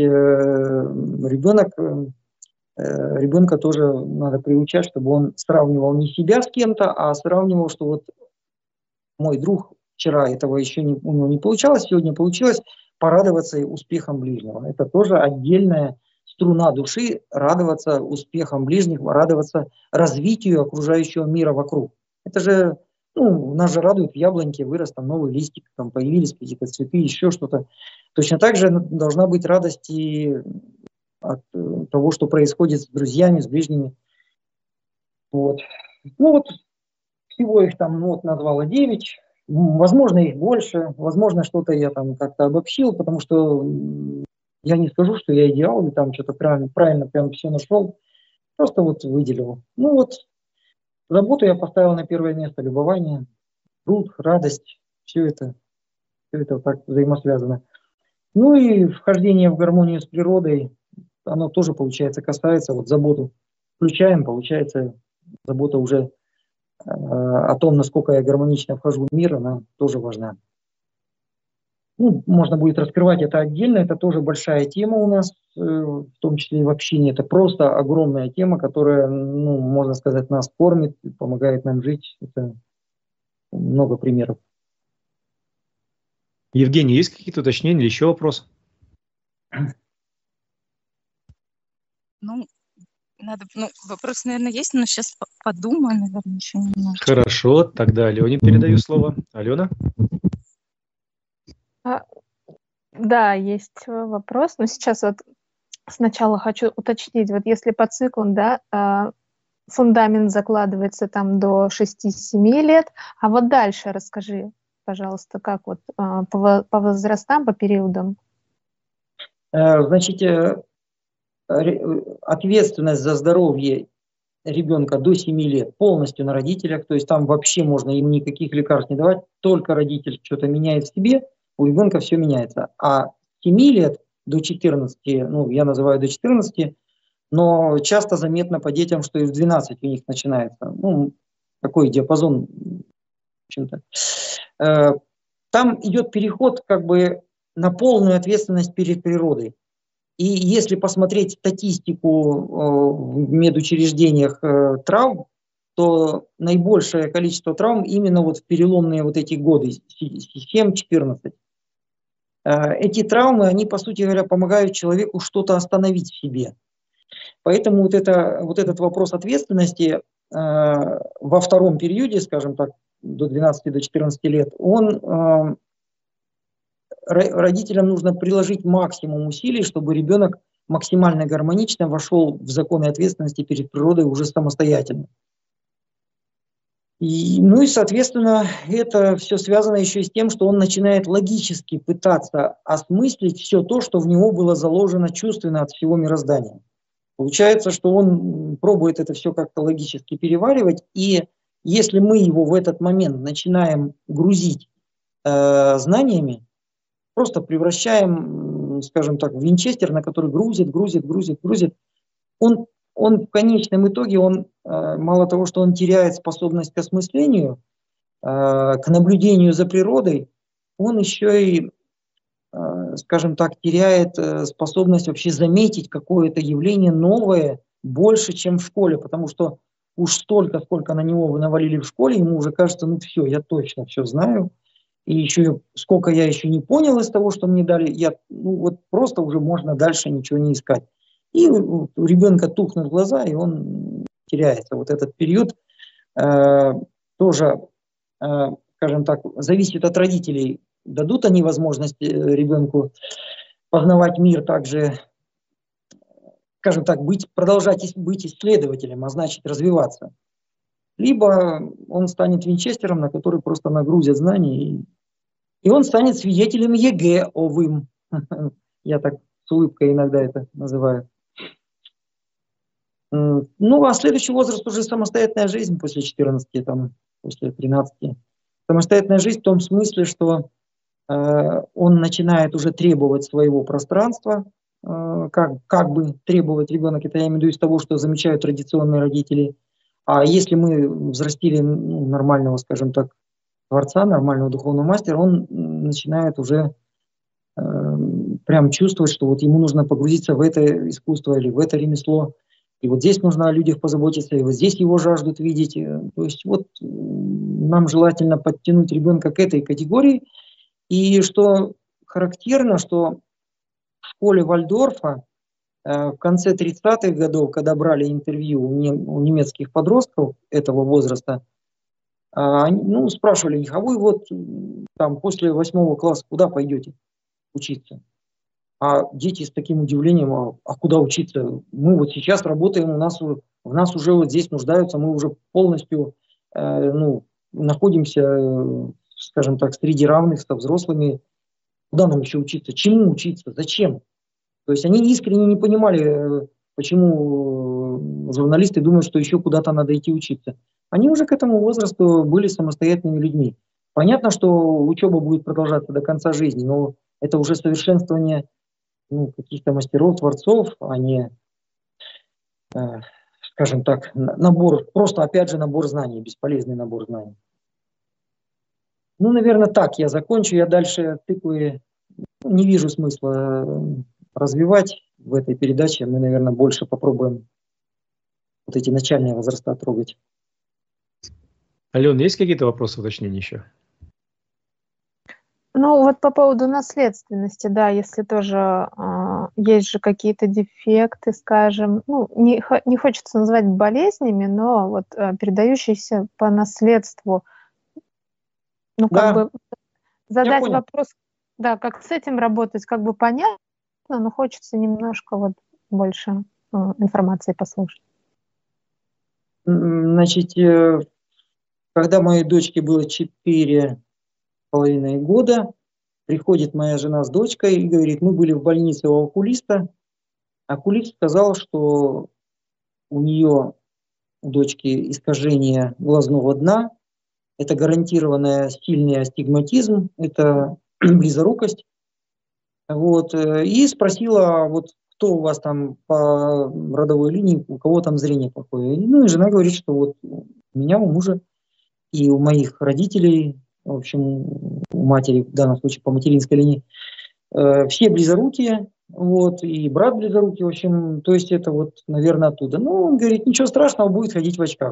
ребенка тоже надо приучать, чтобы он сравнивал не себя с кем-то, а сравнивал, что вот мой друг вчера этого еще у него не получалось, сегодня получилось, порадоваться успехам ближнего. Это тоже отдельная струна души, радоваться успехам ближних, радоваться развитию окружающего мира вокруг. Это же, ну, нас же радует в яблоньке, вырос там новый листик, там появились какие-то цветы, еще что-то. Точно так же должна быть радость и от того, что происходит с друзьями, с ближними. Вот. Ну вот, всего их там, ну, вот назвала 9. Возможно, их больше. Возможно, что-то я там как-то обобщил, потому что я не скажу, что я идеал, и там что-то правильно прям все нашел. Просто вот выделил. Ну вот, заботу я поставил на первое место, любование, труд, радость. Все это вот так взаимосвязано. Ну и вхождение в гармонию с природой, оно тоже, получается, касается вот заботу. Включаем, получается, забота уже о том, насколько я гармонично вхожу в мир, она тоже важна. Ну, можно будет раскрывать это отдельно, это тоже большая тема у нас, в том числе и в общении. Это просто огромная тема, которая, ну, можно сказать, нас кормит, помогает нам жить. Это много примеров. Евгений, есть какие-то уточнения или еще вопросы? Ну, вопрос, наверное, есть, но сейчас подумаю, наверное, еще немножко. Хорошо, тогда Алене передаю слово. Алена? Да, есть вопрос, но сейчас вот сначала хочу уточнить, вот если по циклам, да, фундамент закладывается там до 6-7 лет, а вот дальше расскажи, пожалуйста, как вот по возрастам, по периодам? Значит, ответственность за здоровье ребенка до 7 лет полностью на родителях, то есть там вообще можно им никаких лекарств не давать, только родитель что-то меняет в себе, у ребенка все меняется. А с 7 лет до 14, ну я называю до 14, но часто заметно по детям, что и в 12 у них начинается, ну, такой диапазон, в общем-то. Там идет переход как бы на полную ответственность перед природой. И если посмотреть статистику в медучреждениях травм, то наибольшее количество травм именно вот в переломные вот эти годы, 7-14. Эти травмы, они, по сути говоря, помогают человеку что-то остановить в себе. Поэтому вот этот вопрос ответственности во втором периоде, скажем так, до 12-14 лет, родителям нужно приложить максимум усилий, чтобы ребенок максимально гармонично вошел в законы ответственности перед природой уже самостоятельно. Ну и, соответственно, это все связано еще и с тем, что он начинает логически пытаться осмыслить все то, что в него было заложено чувственно от всего мироздания. Получается, что он пробует это все как-то логически переваривать, и если мы его в этот момент начинаем грузить знаниями, просто превращаем, скажем так, в винчестер, на который грузит, он он в конечном итоге, он мало того, что он теряет способность к осмыслению, к наблюдению за природой, он еще и, скажем так, теряет способность вообще заметить какое-то явление новое больше, чем в школе, потому что уж столько, сколько на него вы навалили в школе, ему уже кажется, ну все, я точно все знаю, и еще сколько я еще не понял из того, что мне дали, ну вот просто уже можно дальше ничего не искать. И у ребенка тухнут глаза, и он теряется. Вот этот период тоже, скажем так, зависит от родителей. Дадут они возможность ребенку познавать мир также, скажем так, продолжать быть исследователем, а значит развиваться. Либо он станет винчестером, на который просто нагрузят знания, и он станет свидетелем ЕГЭ-овым. Я так с улыбкой иногда это называю. Ну, а следующий возраст уже самостоятельная жизнь после 14, там, после 13. Самостоятельная жизнь в том смысле, что он начинает уже требовать своего пространства, как бы требовать ребенок, это я имею в виду из того, что замечают традиционные родители. А если мы взрастили нормального, скажем так, творца, нормального духовного мастера, он начинает уже прям чувствовать, что вот ему нужно погрузиться в это искусство или в это ремесло. И вот здесь нужно о людях позаботиться, и вот здесь его жаждут видеть. То есть вот нам желательно подтянуть ребенка к этой категории. И что характерно, что в школе Вальдорфа в конце 30-х годов, когда брали интервью у немецких подростков этого возраста, они, спрашивали их, а вы вот там после 8 класса куда пойдете учиться? А дети с таким удивлением, а куда учиться? Мы вот сейчас работаем, в нас уже вот здесь нуждаются, мы уже полностью находимся, скажем так, среди равных со взрослыми. Куда нам еще учиться? Чему учиться? Зачем? То есть они искренне не понимали, почему журналисты думают, что еще куда-то надо идти учиться. Они уже к этому возрасту были самостоятельными людьми. Понятно, что учеба будет продолжаться до конца жизни, но это уже совершенствование каких-то мастеров, творцов, а не, скажем так, просто опять же набор знаний, бесполезный набор знаний. Наверное, так я закончу. Я дальше тыквы не вижу смысла развивать в этой передаче. Мы, наверное, больше попробуем вот эти начальные возраста трогать. Алена, есть какие-то вопросы, уточнения еще? Вот по поводу наследственности, да, если тоже есть же какие-то дефекты, скажем, не хочется называть болезнями, но вот передающиеся по наследству, как бы задать вопрос, да, как с этим работать, как бы понятно, но хочется немножко вот больше информации послушать. Значит, когда моей дочке было 4,5 года, приходит моя жена с дочкой и говорит, мы были в больнице у окулиста. Окулист сказал, что у нее, у дочки, искажение глазного дна, это гарантированный сильный астигматизм, это близорукость. Вот. И спросила, вот кто у вас там по родовой линии, у кого там зрение плохое. И жена говорит, что вот у меня, у мужа и у моих родителей, в общем, у матери, в данном случае по материнской линии, все близорукие, вот, и брат близорукий, в общем, то есть это вот, наверное, оттуда. Он говорит, ничего страшного, будет ходить в очках.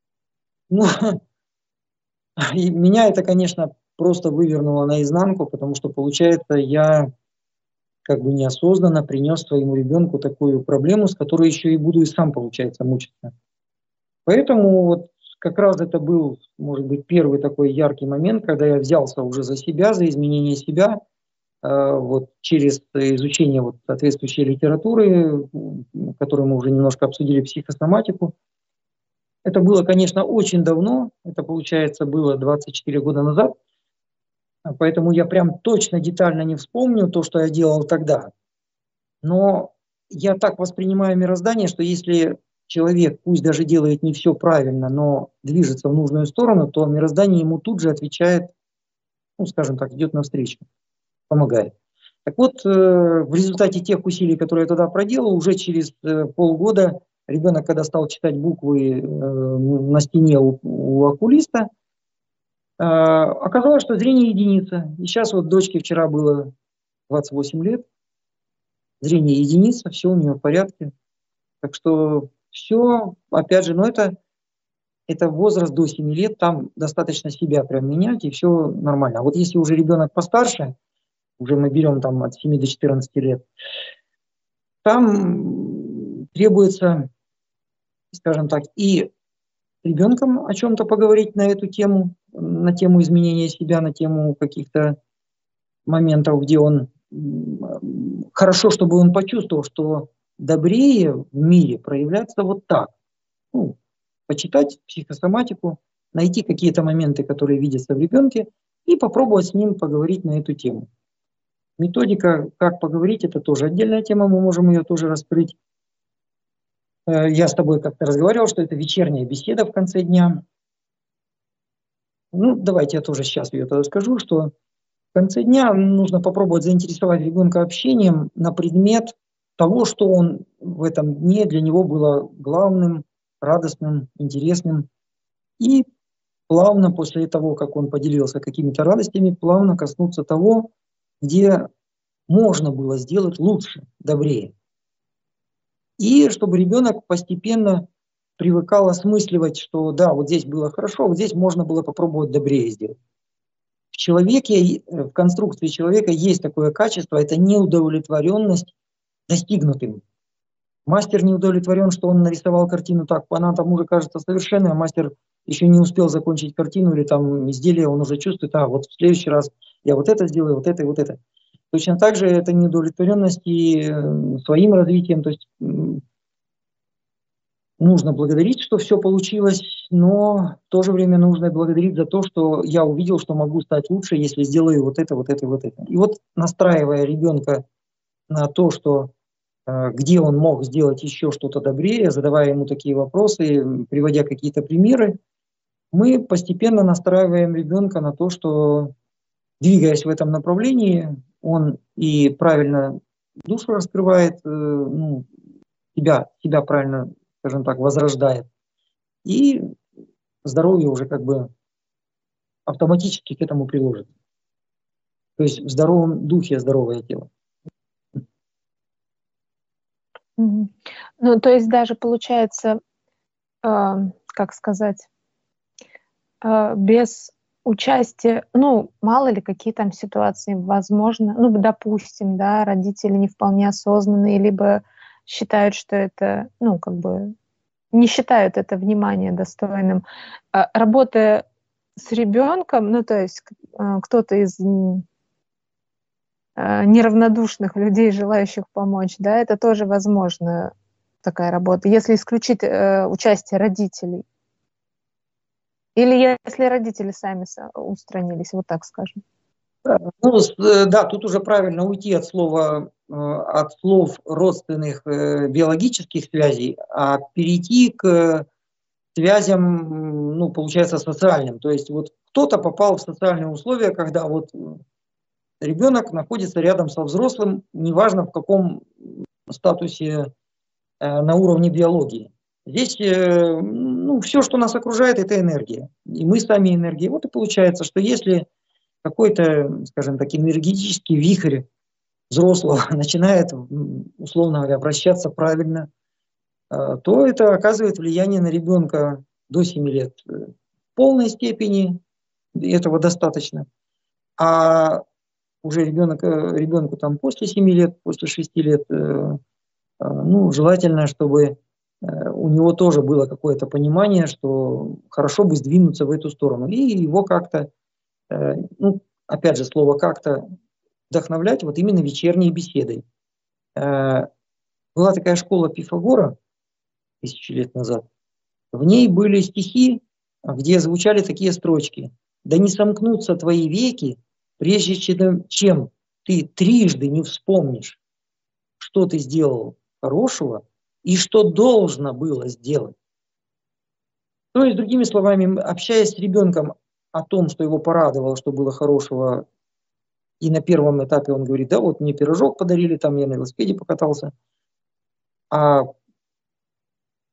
И меня это, конечно, просто вывернуло наизнанку, потому что, получается, я как бы неосознанно принес своему ребенку такую проблему, с которой еще и буду и сам, получается, мучиться. Поэтому вот как раз это был, может быть, первый такой яркий момент, когда я взялся уже за себя, за изменение себя, вот через изучение вот соответствующей литературы, которую мы уже немножко обсудили, психосоматику. Это было, конечно, очень давно, это, получается, было 24 года назад, поэтому я прям точно детально не вспомню то, что я делал тогда. Но я так воспринимаю мироздание, что если человек, пусть даже делает не все правильно, но движется в нужную сторону, то мироздание ему тут же отвечает, скажем так, идет навстречу, помогает. Так вот, в результате тех усилий, которые я тогда проделал, уже через полгода ребенок, когда стал читать буквы на стене у окулиста, оказалось, что зрение единица. И сейчас вот дочке вчера было 28 лет, зрение единица, все у нее в порядке. Так что все, опять же, но это возраст до 7 лет, там достаточно себя прям менять, и все нормально. А вот если уже ребенок постарше, уже мы берем там от 7 до 14 лет, там требуется, скажем так, и ребенком о чем-то поговорить на эту тему, на тему изменения себя, на тему каких-то моментов, где он хорошо, чтобы он почувствовал, что добрее в мире проявляться вот так. Ну, почитать психосоматику, найти какие-то моменты, которые видятся в ребенке, и попробовать с ним поговорить на эту тему. Методика, как поговорить, это тоже отдельная тема, мы можем ее тоже раскрыть. Я с тобой как-то разговаривал, что это вечерняя беседа в конце дня. Ну, давайте я тоже сейчас ее тогда скажу, что в конце дня нужно попробовать заинтересовать ребенка общением на предмет того, что он в этом дне для него было главным, радостным, интересным. И плавно после того, как он поделился какими-то радостями, плавно коснуться того, где можно было сделать лучше, добрее. И чтобы ребенок постепенно привыкал осмысливать, что да, вот здесь было хорошо, вот здесь можно было попробовать добрее сделать. В человеке, в конструкции человека есть такое качество, это неудовлетворенность достигнутым. Мастер не удовлетворен, что он нарисовал картину так, она там уже кажется совершенной, а мастер еще не успел закончить картину или там изделие, он уже чувствует, вот в следующий раз я вот это сделаю, вот это и вот это. Точно так же это неудовлетворенность и своим развитием, то есть нужно благодарить, что все получилось, но в то же время нужно благодарить за то, что я увидел, что могу стать лучше, если сделаю вот это, вот это, вот это. И вот настраивая ребенка на то, что где он мог сделать еще что-то добрее, задавая ему такие вопросы, приводя какие-то примеры, мы постепенно настраиваем ребенка на то, что, двигаясь в этом направлении, он и правильно душу раскрывает, себя правильно, скажем так, возрождает, и здоровье уже как бы автоматически к этому приложит. То есть в здоровом духе здоровое тело. Ну, то есть даже получается, как сказать, без участия, мало ли какие там ситуации, возможно, допустим, да, родители не вполне осознанные, либо считают, что это, не считают это внимание достойным. Работая с ребенком, то есть кто-то из неравнодушных людей, желающих помочь, да, это тоже возможно такая работа, если исключить участие родителей. Или если родители сами устранились, вот так скажем. Да, тут уже правильно уйти от слов родственных биологических связей, а перейти к связям, получается, социальным. То есть вот кто-то попал в социальные условия, когда вот ребенок находится рядом со взрослым, неважно в каком статусе на уровне биологии. Здесь все, что нас окружает, это энергия. И мы сами энергия. Вот и получается, что если какой-то, скажем так, энергетический вихрь взрослого начинает, условно говоря, вращаться правильно, то это оказывает влияние на ребенка до 7 лет в полной степени, этого достаточно. А уже ребенку там после 7 лет, после 6 лет, желательно, чтобы у него тоже было какое-то понимание, что хорошо бы сдвинуться в эту сторону. И его как-то, опять же, слово «как-то» вдохновлять вот именно вечерней беседой. Была такая школа Пифагора 1000 лет назад. В ней были стихи, где звучали такие строчки: «Да не сомкнутся твои веки, прежде чем ты трижды не вспомнишь, что ты сделал хорошего и что должно было сделать». То есть, другими словами, общаясь с ребенком о том, что его порадовало, что было хорошего, и на первом этапе он говорит: да, вот мне пирожок подарили, там я на велосипеде покатался. А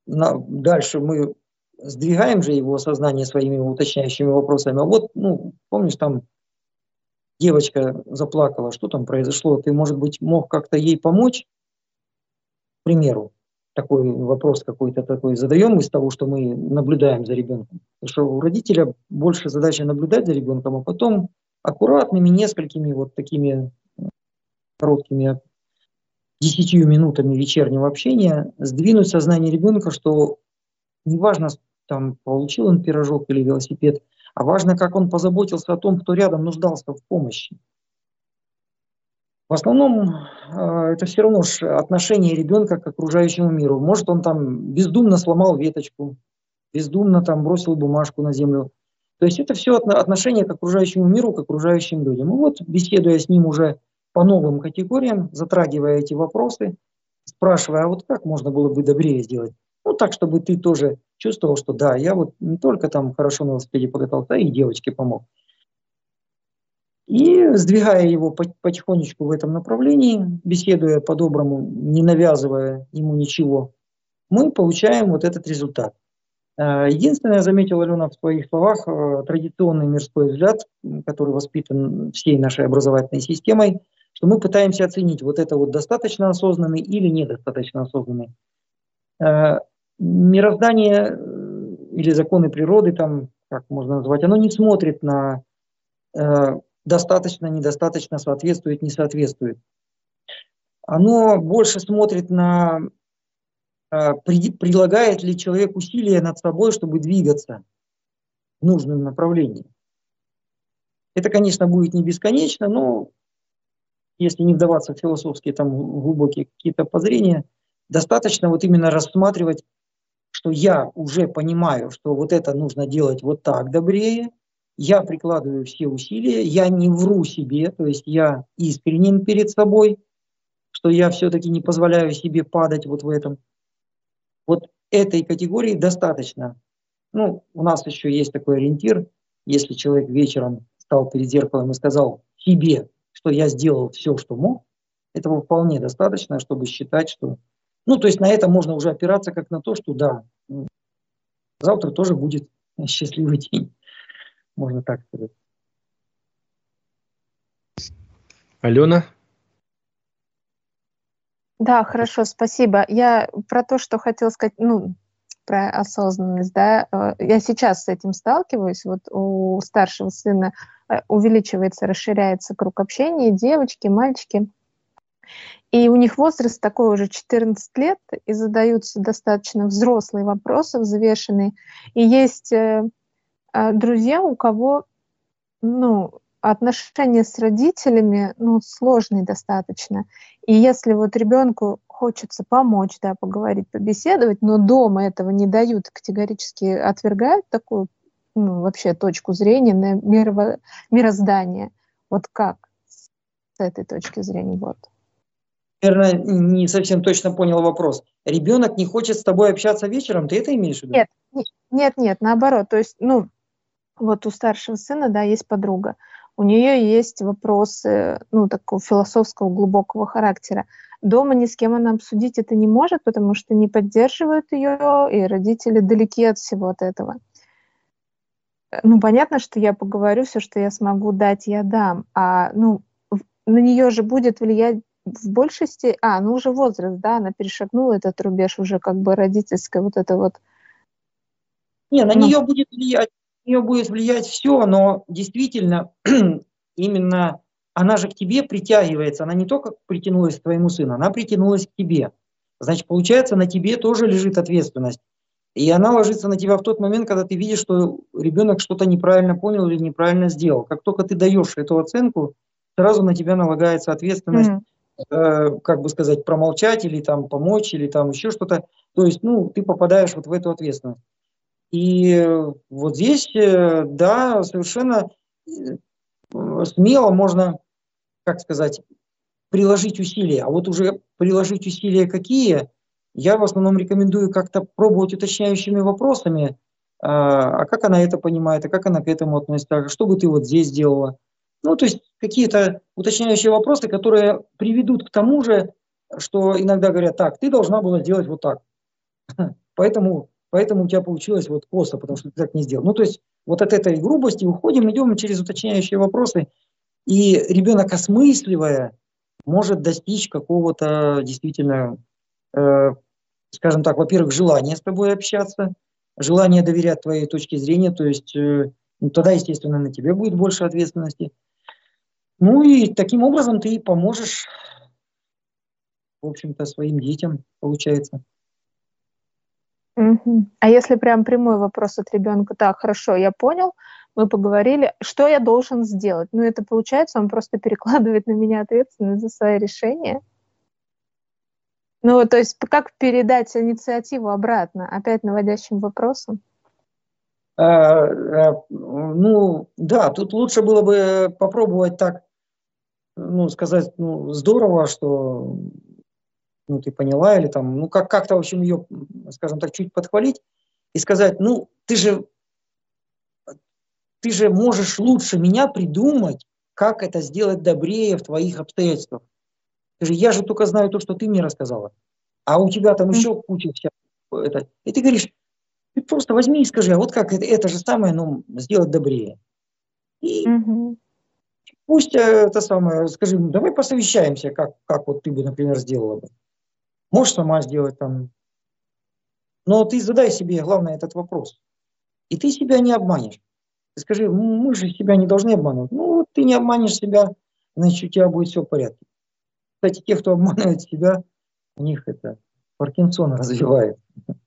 дальше мы сдвигаем же его сознание своими уточняющими вопросами. А вот, помнишь, там девочка заплакала, что там произошло? Ты, может быть, мог как-то ей помочь? К примеру, такой вопрос какой-то такой задаем из того, что мы наблюдаем за ребенком. Потому что у родителя больше задача наблюдать за ребенком, а потом аккуратными, несколькими вот такими короткими 10 минутами вечернего общения сдвинуть сознание ребенка, что неважно, там, получил он пирожок или велосипед, а важно, как он позаботился о том, кто рядом нуждался в помощи. В основном это все равно отношение ребенка к окружающему миру. Может, он там бездумно сломал веточку, бездумно там бросил бумажку на землю. То есть это все отношение к окружающему миру, к окружающим людям. И вот, беседуя с ним уже по новым категориям, затрагивая эти вопросы, спрашивая, а вот как можно было бы добрее сделать? Так, чтобы ты тоже чувствовал, что да, я вот не только там хорошо на велосипеде покатался, а и девочке помог. И сдвигая его потихонечку в этом направлении, беседуя по-доброму, не навязывая ему ничего, мы получаем вот этот результат. Единственное, заметила Алена в своих словах, традиционный мирской взгляд, который воспитан всей нашей образовательной системой, что мы пытаемся оценить, вот это вот достаточно осознанный или недостаточно осознанный. Мироздание или законы природы, там, как можно назвать, оно не смотрит на достаточно, недостаточно, соответствует, не соответствует. Оно больше смотрит на прилагает ли человек усилия над собой, чтобы двигаться в нужном направлении. Это, конечно, будет не бесконечно, но если не вдаваться в философские там глубокие какие-то позрения, достаточно вот именно рассматривать, что я уже понимаю, что вот это нужно делать вот так добрее, я прикладываю все усилия, я не вру себе, то есть я искренен перед собой, что я все-таки не позволяю себе падать вот в этом. Вот этой категории достаточно. У нас еще есть такой ориентир, если человек вечером стал перед зеркалом и сказал себе, что я сделал все, что мог, этого вполне достаточно, чтобы считать, что... то есть на это можно уже опираться как на то, что да, завтра тоже будет счастливый день. Можно так сказать. Алена? Да, хорошо, спасибо. Я про то, что хотела сказать, про осознанность, да, я сейчас с этим сталкиваюсь. Вот у старшего сына увеличивается, расширяется круг общения, девочки, мальчики. И у них возраст такой уже 14 лет, и задаются достаточно взрослые вопросы, взвешенные. И есть друзья, у кого, отношения с родителями, сложные достаточно. И если вот ребенку хочется помочь, да, поговорить, побеседовать, но дома этого не дают, категорически отвергают такую, вообще точку зрения на мироздание. Вот как с этой точки зрения? Вот. Наверное, не совсем точно понял вопрос. Ребенок не хочет с тобой общаться вечером? Ты это имеешь в виду? Нет, наоборот. То есть, вот у старшего сына, да, есть подруга. У нее есть вопросы, такого философского, глубокого характера. Дома ни с кем она обсудить это не может, потому что не поддерживают ее, и родители далеки от всего от этого. Понятно, что я поговорю, все, что я смогу дать, я дам. А, на нее же будет влиять в большей степени... уже возраст, да, она перешагнула этот рубеж уже как бы родительское вот это вот. Не, на нее будет влиять все, но действительно именно она же к тебе притягивается. Она не только притянулась к твоему сыну, она притянулась к тебе. Значит, получается, на тебе тоже лежит ответственность. И она ложится на тебя в тот момент, когда ты видишь, что ребенок что-то неправильно понял или неправильно сделал. Как только ты даешь эту оценку, сразу на тебя налагается ответственность, как бы сказать, промолчать или там помочь, или там еще что-то. То есть, ты попадаешь вот в эту ответственность. И вот здесь, да, совершенно смело можно, как сказать, приложить усилия. А вот уже приложить усилия какие, я в основном рекомендую как-то пробовать уточняющими вопросами, а как она это понимает, а как она к этому относится, что бы ты вот здесь делала. То есть какие-то уточняющие вопросы, которые приведут к тому же, что иногда говорят, так, ты должна была сделать вот так. поэтому у тебя получилось вот косо, потому что ты так не сделал. Ну, то есть вот от этой грубости уходим, идем через уточняющие вопросы, и ребенок, осмысливая, может достичь какого-то действительно, скажем так, во-первых, желания с тобой общаться, желание доверять твоей точке зрения, то есть ну, тогда, естественно, на тебе будет больше ответственности. Ну и таким образом ты поможешь, в общем-то, своим детям, получается. А если прям прямой вопрос от ребенка, так, хорошо, я понял, мы поговорили, что я должен сделать? Ну, это получается, он просто перекладывает на меня ответственность за свои решения. Ну, то есть как передать инициативу обратно? Опять наводящим вопросом? Ну, да, тут лучше было бы попробовать так, ну, сказать, ну, здорово, что, ну, ты поняла, или там, ну, как-то, в общем, ее, скажем так, чуть подхвалить и сказать, ну, ты же можешь лучше меня придумать, как это сделать добрее в твоих обстоятельствах. Я же только знаю то, что ты мне рассказала. А у тебя там еще куча всякого. И ты говоришь, ты просто возьми и скажи, а вот как это же самое, ну, сделать добрее. И пусть это самое, скажи, давай посовещаемся, как вот ты бы, например, сделала бы. Можешь сама сделать там. Но ты задай себе, главное, этот вопрос. И ты себя не обманешь. Ты скажи, мы же себя не должны обманывать. Ну, ты не обманешь себя, значит, у тебя будет все в порядке. Кстати, те, кто обманывает себя, у них это Паркинсон развивает.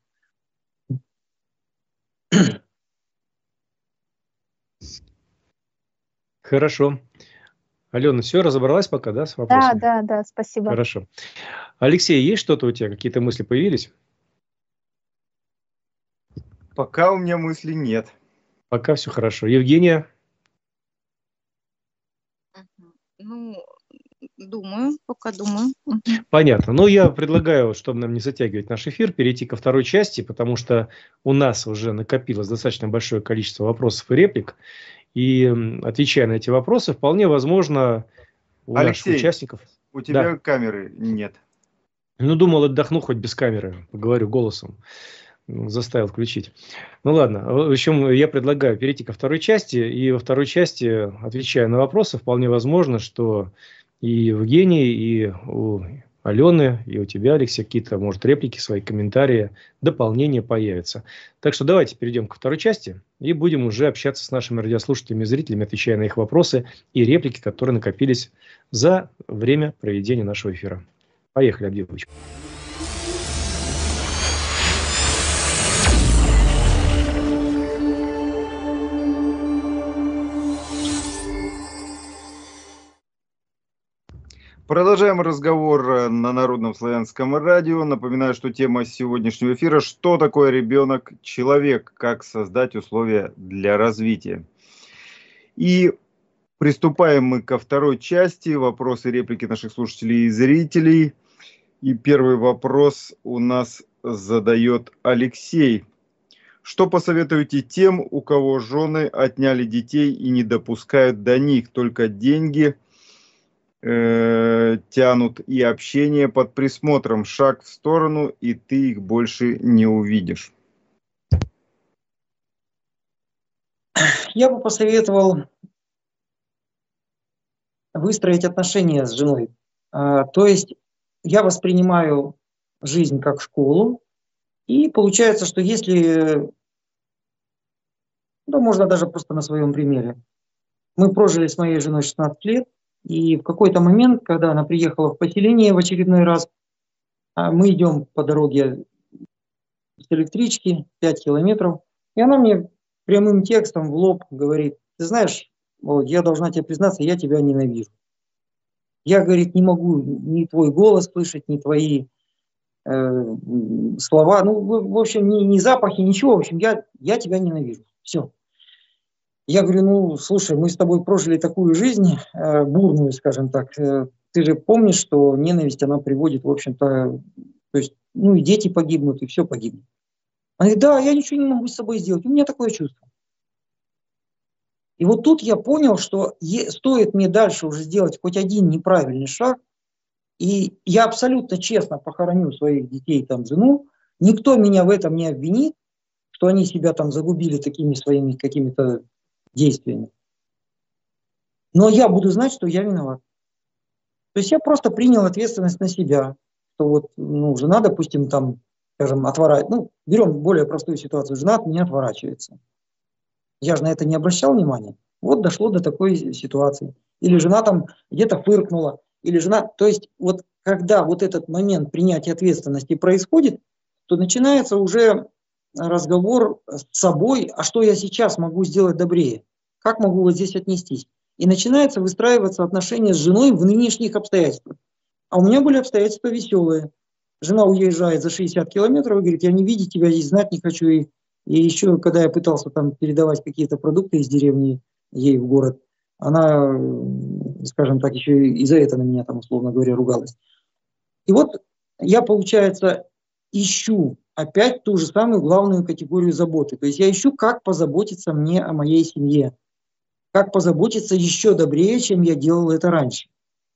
Хорошо. Алена, все, разобралась пока, да, с вопросами? Да, спасибо. Хорошо. Алексей, есть что-то у тебя, какие-то мысли появились? Пока у меня мыслей нет. Пока все хорошо. Евгения? Ну, пока думаю. Понятно. Ну, я предлагаю, чтобы нам не затягивать наш эфир, перейти ко второй части, потому что у нас уже накопилось достаточно большое количество вопросов и реплик. И отвечая на эти вопросы, вполне возможно, у Алексей, наших участников... у тебя Да. камеры нет. Ну, думал, отдохну хоть без камеры, поговорю голосом. Заставил включить. Ну ладно, в общем, я предлагаю перейти ко второй части, и во второй части, отвечая на вопросы, вполне возможно, что и Евгений, и у Алены, и у тебя, Алексей, какие-то, может, реплики, свои комментарии, дополнения появятся. Так что давайте перейдем ко второй части и будем уже общаться с нашими радиослушателями и зрителями, отвечая на их вопросы и реплики, которые накопились за время проведения нашего эфира. Поехали, Абдилович. Продолжаем разговор на Народном славянском радио. Напоминаю, что тема сегодняшнего эфира – что такое ребенок, человек, как создать условия для развития. И приступаем мы ко второй части, вопросы и реплики наших слушателей и зрителей. И первый вопрос у нас задает Алексей. Что посоветуете тем, у кого жены отняли детей и не допускают до них, только деньги тянут и общение под присмотром, шаг в сторону, и ты их больше не увидишь? Я бы посоветовал выстроить отношения с женой. То есть я воспринимаю жизнь как школу, и получается, что если, ну, можно даже просто на своем примере, мы прожили с моей женой 16 лет, и в какой-то момент, когда она приехала в поселение в очередной раз, мы идем по дороге с электрички 5 километров, и она мне прямым текстом в лоб говорит: ты знаешь, я должна тебе признаться, я тебя ненавижу. Я, говорит, не могу ни твой голос слышать, ни твои слова, ну, в общем, ни запахи, ничего, в общем, я тебя ненавижу. Все. Я говорю, ну, слушай, мы с тобой прожили такую жизнь, бурную, скажем так. Ты же помнишь, что ненависть, она приводит, в общем-то, то есть, ну, и дети погибнут, и все погибнет. Она говорит, да, я ничего не могу с собой сделать, у меня такое чувство. И вот тут я понял, что стоит мне дальше уже сделать хоть один неправильный шаг, и я абсолютно честно похороню своих детей, там, жену, Никто меня в этом не обвинит, что они себя там загубили такими своими какими-то действиями. Но я буду знать, что я виноват. То есть я просто принял ответственность на себя, что вот, жена, допустим, там, скажем, отворачивается. Берем более простую ситуацию. Жена от меня отворачивается. Я же на это не обращал внимания. Вот дошло до такой ситуации. Или жена там где-то фыркнула, или жена... То есть вот когда вот этот момент принятия ответственности происходит, то начинается уже разговор с собой, а что я сейчас могу сделать добрее? Как могу вот здесь отнестись? И начинается выстраиваться отношения с женой в нынешних обстоятельствах. А у меня были обстоятельства веселые. Жена уезжает за 60 километров и говорит, я не видеть тебя здесь, знать не хочу. И еще, когда я пытался там передавать какие-то продукты из деревни ей в город, она, скажем так, еще и за это на меня там, условно говоря, ругалась. И вот я, получается, ищу опять ту же самую главную категорию заботы. То есть я ищу, как позаботиться мне о моей семье. Как позаботиться еще добрее, чем я делал это раньше.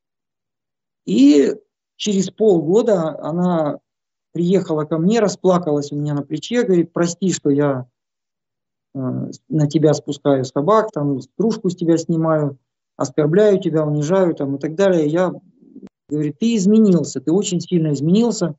И через полгода она приехала ко мне, расплакалась у меня на плече, говорит, прости, что я на тебя спускаю собак, там, кружку с тебя снимаю, оскорбляю тебя, унижаю там, и так далее. Я говорю, ты изменился, ты очень сильно изменился,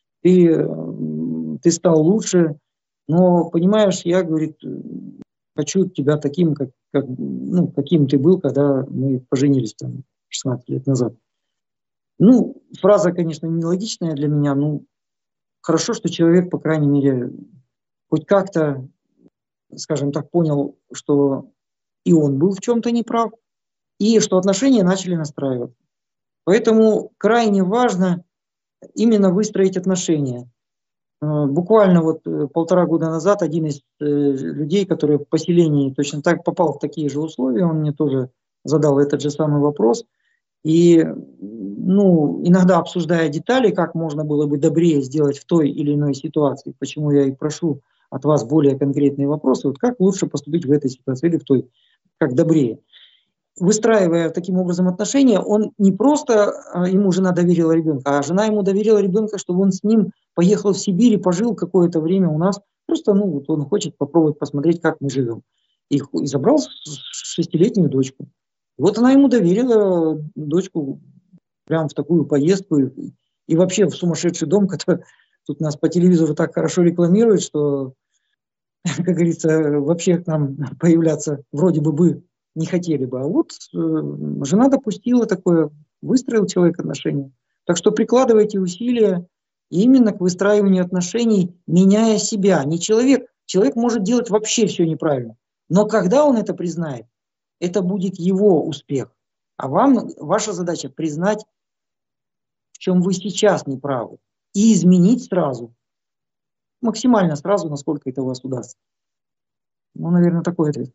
ты стал лучше, но, понимаешь, я, говорит, хочу тебя таким, каким ты был, когда мы поженились там 16 лет назад. Фраза, конечно, нелогичная для меня, хорошо, что человек, по крайней мере, хоть как-то, скажем так, понял, что и он был в чем-то неправ, и что отношения начали настраиваться. Поэтому крайне важно именно выстроить отношения. Буквально вот 1,5 года назад один из людей, который в поселении точно так попал в такие же условия, он мне тоже задал этот же самый вопрос. И иногда обсуждая детали, как можно было бы добрее сделать в той или иной ситуации, почему я и прошу от вас более конкретные вопросы, вот как лучше поступить в этой ситуации или в той, как добрее. Выстраивая таким образом отношения, он не просто ему жена доверила ребенка, а жена ему доверила ребенка, чтобы он с ним поехал в Сибирь и пожил какое-то время у нас. Просто он хочет попробовать посмотреть, как мы живем. И забрал 6-летнюю дочку. Вот она ему доверила дочку прямо в такую поездку и вообще в сумасшедший дом, который тут нас по телевизору так хорошо рекламирует, что, как говорится, вообще к нам появляться вроде бы не хотели бы. А вот жена допустила такое, выстроил человек отношения. Так что прикладывайте усилия именно к выстраиванию отношений, меняя себя. Не человек. Человек может делать вообще все неправильно. Но когда он это признает, это будет его успех. А ваша задача признать, в чем вы сейчас неправы. И изменить сразу. Максимально сразу, насколько это у вас удастся. Наверное, такой ответ.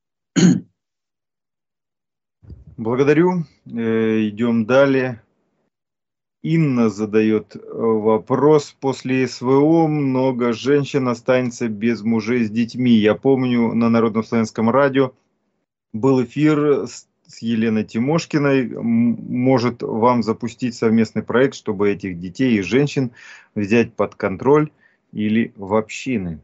Благодарю. Идем далее. Инна задает вопрос. После СВО много женщин останется без мужей с детьми. Я помню, на Народном славянском радио был эфир с Еленой Тимошкиной. Может вам запустить совместный проект, чтобы этих детей и женщин взять под контроль или в общины?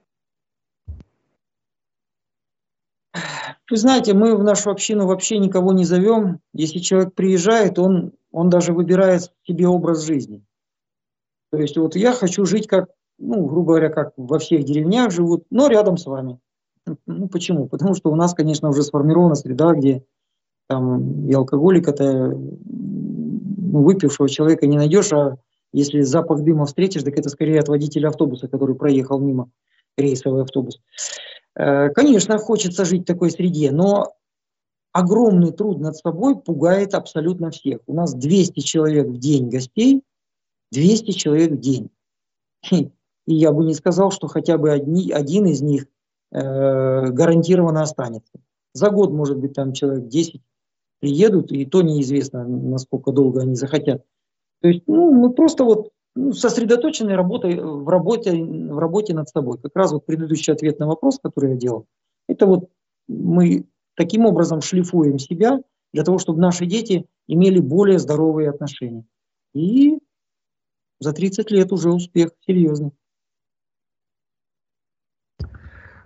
Вы знаете, мы в нашу общину вообще никого не зовем. Если человек приезжает, он даже выбирает себе образ жизни. То есть вот я хочу жить как, грубо говоря, как во всех деревнях живут, но рядом с вами. Почему? Потому что у нас, конечно, уже сформирована среда, где там и алкоголика-то, выпившего человека не найдешь, а если запах дыма встретишь, так это скорее от водителя автобуса, который проехал мимо, рейсовый автобус. Конечно, хочется жить в такой среде, но огромный труд над собой пугает абсолютно всех. У нас 200 человек в день гостей, 200 человек в день. И я бы не сказал, что хотя бы один из них гарантированно останется. За год, может быть, там человек 10 приедут, и то неизвестно, насколько долго они захотят. То есть, мы просто сосредоточены в работе над собой. Как раз предыдущий ответ на вопрос, который я делал, это мы таким образом шлифуем себя для того, чтобы наши дети имели более здоровые отношения. И за 30 лет уже успех серьезный.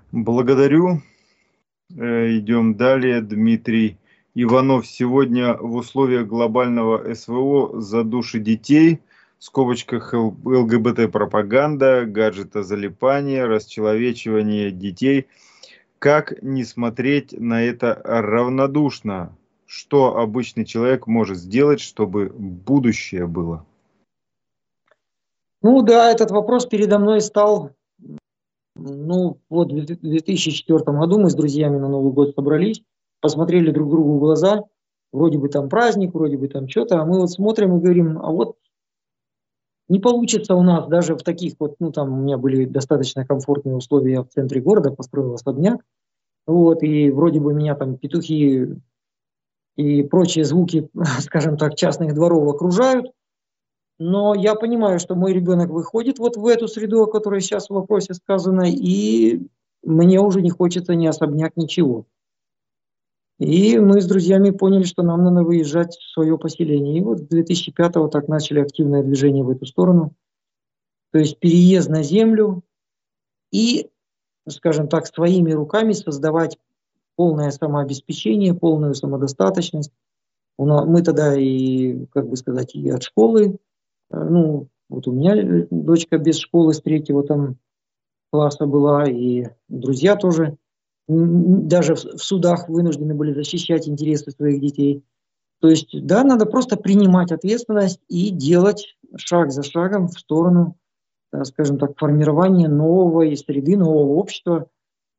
Благодарю. Идем далее. Дмитрий Иванов. Сегодня в условиях глобального СВО за души детей, в скобочках ЛГБТ-пропаганда, гаджетозалипание, расчеловечивание детей. Как не смотреть на это равнодушно? Что обычный человек может сделать, чтобы будущее было? Ну да, этот вопрос передо мной стал, ну вот в 2004 году мы с друзьями на Новый год собрались, посмотрели друг другу в глаза, вроде бы там праздник, вроде бы там что-то, а мы вот смотрим и говорим, а вот не получится у нас даже в таких вот, ну там у меня были достаточно комфортные условия, я в центре города построил особняк, вот, и вроде бы меня там петухи и прочие звуки, скажем так, частных дворов окружают, но я понимаю, что мой ребенок выходит вот в эту среду, о которой сейчас в вопросе сказано, и мне уже не хочется ни особняк, ничего. И мы с друзьями поняли, что нам надо выезжать в свое поселение. И вот с 2005-го так начали активное движение в эту сторону. То есть переезд на землю и, скажем так, своими руками создавать полное самообеспечение, полную самодостаточность. Мы тогда и, как бы сказать, и от школы, ну, вот у меня дочка без школы с 3-го там класса была, и друзья тоже даже в судах вынуждены были защищать интересы своих детей. То есть, да, надо просто принимать ответственность и делать шаг за шагом в сторону, скажем так, формирования новой среды, нового общества.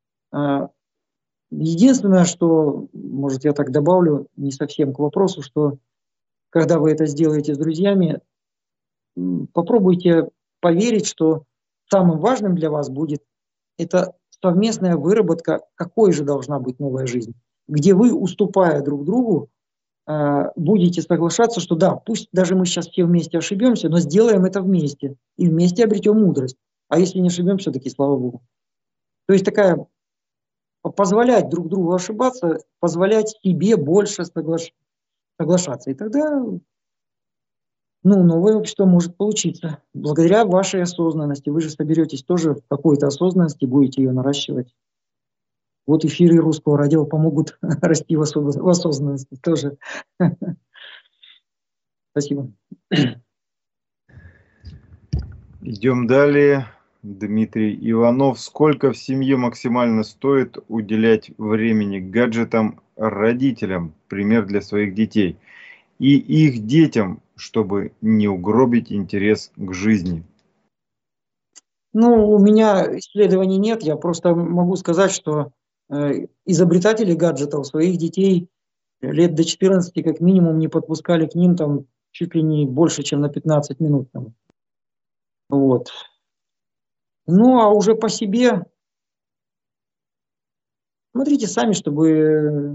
Единственное, что, может, я так добавлю, не совсем к вопросу, что когда вы это сделаете с друзьями, попробуйте поверить, что самым важным для вас будет это совместная выработка, какой же должна быть новая жизнь, где вы, уступая друг другу, будете соглашаться, что да, пусть даже мы сейчас все вместе ошибемся, но сделаем это вместе, и вместе обретем мудрость. А если не ошибемся, таки слава Богу. То есть такая, позволять друг другу ошибаться, позволять себе больше соглашаться. И тогда новое общество может получиться. Благодаря вашей осознанности. Вы же соберетесь тоже в какой-то осознанности, будете ее наращивать. Вот эфиры русского радио помогут расти в осознанности тоже. Спасибо. Идем далее. Дмитрий Иванов. Сколько в семье максимально стоит уделять времени гаджетам родителям, пример для своих детей, и их детям, чтобы не угробить интерес к жизни? У меня исследований нет, я просто могу сказать, что изобретатели гаджетов своих детей лет до 14 как минимум не подпускали к ним там чуть ли не больше, чем на 15 минут. Там. Вот. А уже по себе, смотрите сами, чтобы...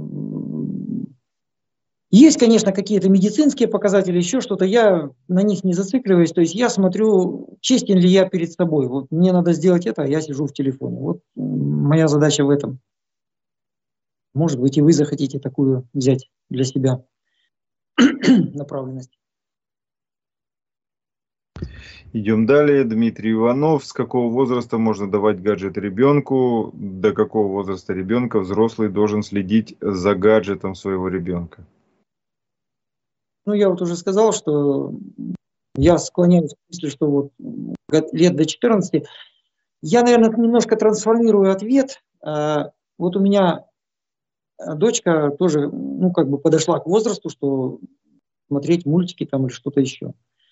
Есть, конечно, какие-то медицинские показатели, еще что-то, я на них не зацикливаюсь, то есть я смотрю, честен ли я перед собой. Вот мне надо сделать это, а я сижу в телефоне. Вот моя задача в этом. Может быть, и вы захотите такую взять для себя направленность. Идем далее. Дмитрий Иванов. С какого возраста можно давать гаджет ребенку? До какого возраста ребенка взрослый должен следить за гаджетом своего ребенка? Я вот уже сказал, что я склоняюсь к мысли, что вот лет до 14. Я, наверное, немножко трансформирую ответ. Вот у меня дочка тоже, подошла к возрасту, что смотреть мультики там или что-то еще.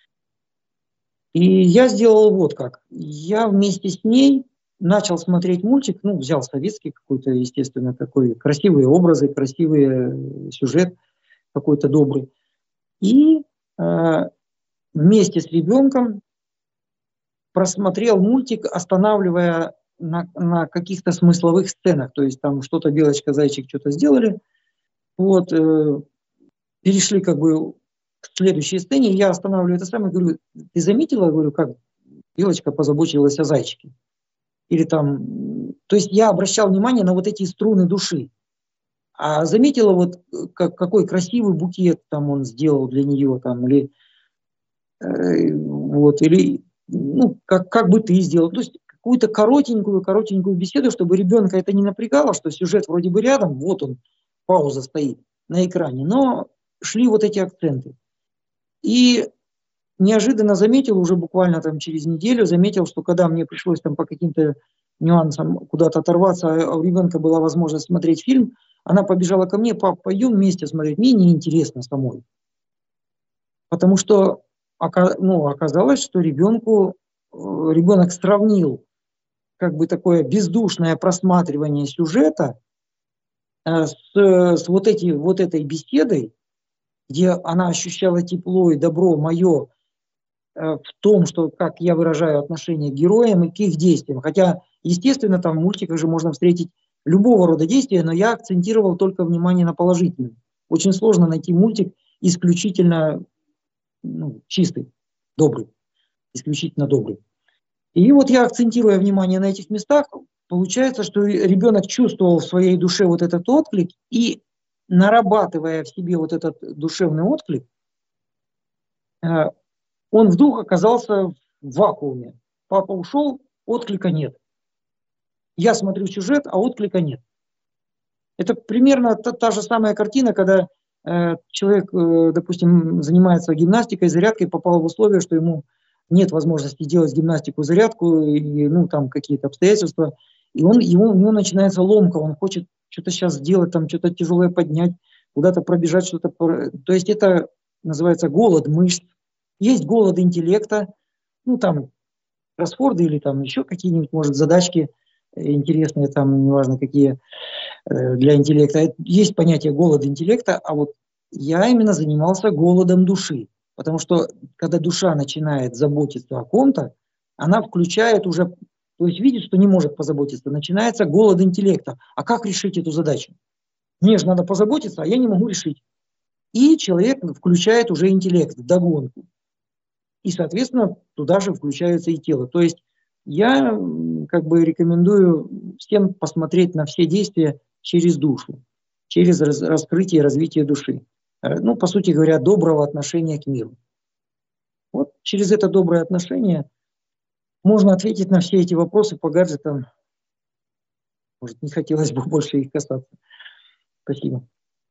И я сделал вот как. Я вместе с ней начал смотреть мультик, взял советский какой-то, естественно, такой, красивые образы, красивый сюжет какой-то добрый. И вместе с ребенком просмотрел мультик, останавливая на каких-то смысловых сценах. То есть там что-то белочка, зайчик что-то сделали. Вот, перешли как бы к следующей сцене. Я останавливаю это самое, говорю, ты заметила, говорю, как белочка позаботилась о зайчике? Или там... То есть я обращал внимание на вот эти струны души. А заметила, вот какой красивый букет там он сделал для нее, там, или как бы ты сделал. То есть какую-то коротенькую беседу, чтобы ребенка это не напрягало, что сюжет вроде бы рядом, вот он, пауза стоит на экране, но шли вот эти акценты. И неожиданно заметил, уже буквально там через неделю, заметил, что когда мне пришлось там по каким-то нюансам куда-то оторваться, а у ребенка была возможность смотреть фильм, она побежала ко мне: пап, пойдем вместе смотреть, мне неинтересно самой. Потому что оказалось, что ребенок сравнил как бы такое бездушное просматривание сюжета с вот этой беседой, где она ощущала тепло и добро мое в том, что как я выражаю отношение к героям и к их действиям. Хотя, естественно, там в мультиках же можно встретить любого рода действия, но я акцентировал только внимание на положительном. Очень сложно найти мультик исключительно чистый, добрый, исключительно добрый. И вот я, акцентируя внимание на этих местах, получается, что ребенок чувствовал в своей душе вот этот отклик, и нарабатывая в себе вот этот душевный отклик, он вдруг оказался в вакууме. Папа ушел, отклика нет. Я смотрю сюжет, а отклика нет. Это примерно та же самая картина, когда человек, допустим, занимается гимнастикой, зарядкой, попал в условия, что ему нет возможности делать гимнастику, зарядку, и, там какие-то обстоятельства, и у него начинается ломка, он хочет что-то сейчас сделать, там что-то тяжелое поднять, куда-то пробежать, что-то. То есть это называется голод мышц. Есть голод интеллекта, там кроссворды или там еще какие-нибудь, может, задачки интересные, там, неважно какие, для интеллекта. Есть понятие голода интеллекта, а вот я именно занимался голодом души. Потому что, когда душа начинает заботиться о ком-то, она включает уже, то есть видит, что не может позаботиться, начинается голод интеллекта. А как решить эту задачу? Мне же надо позаботиться, а я не могу решить. И человек включает уже интеллект в догонку. И, соответственно, туда же включается и тело. То есть я как бы рекомендую всем посмотреть на все действия через душу, через раскрытие и развитие души. По сути говоря, доброго отношения к миру. Вот через это доброе отношение можно ответить на все эти вопросы по гаджетам. Может, не хотелось бы больше их касаться. Спасибо.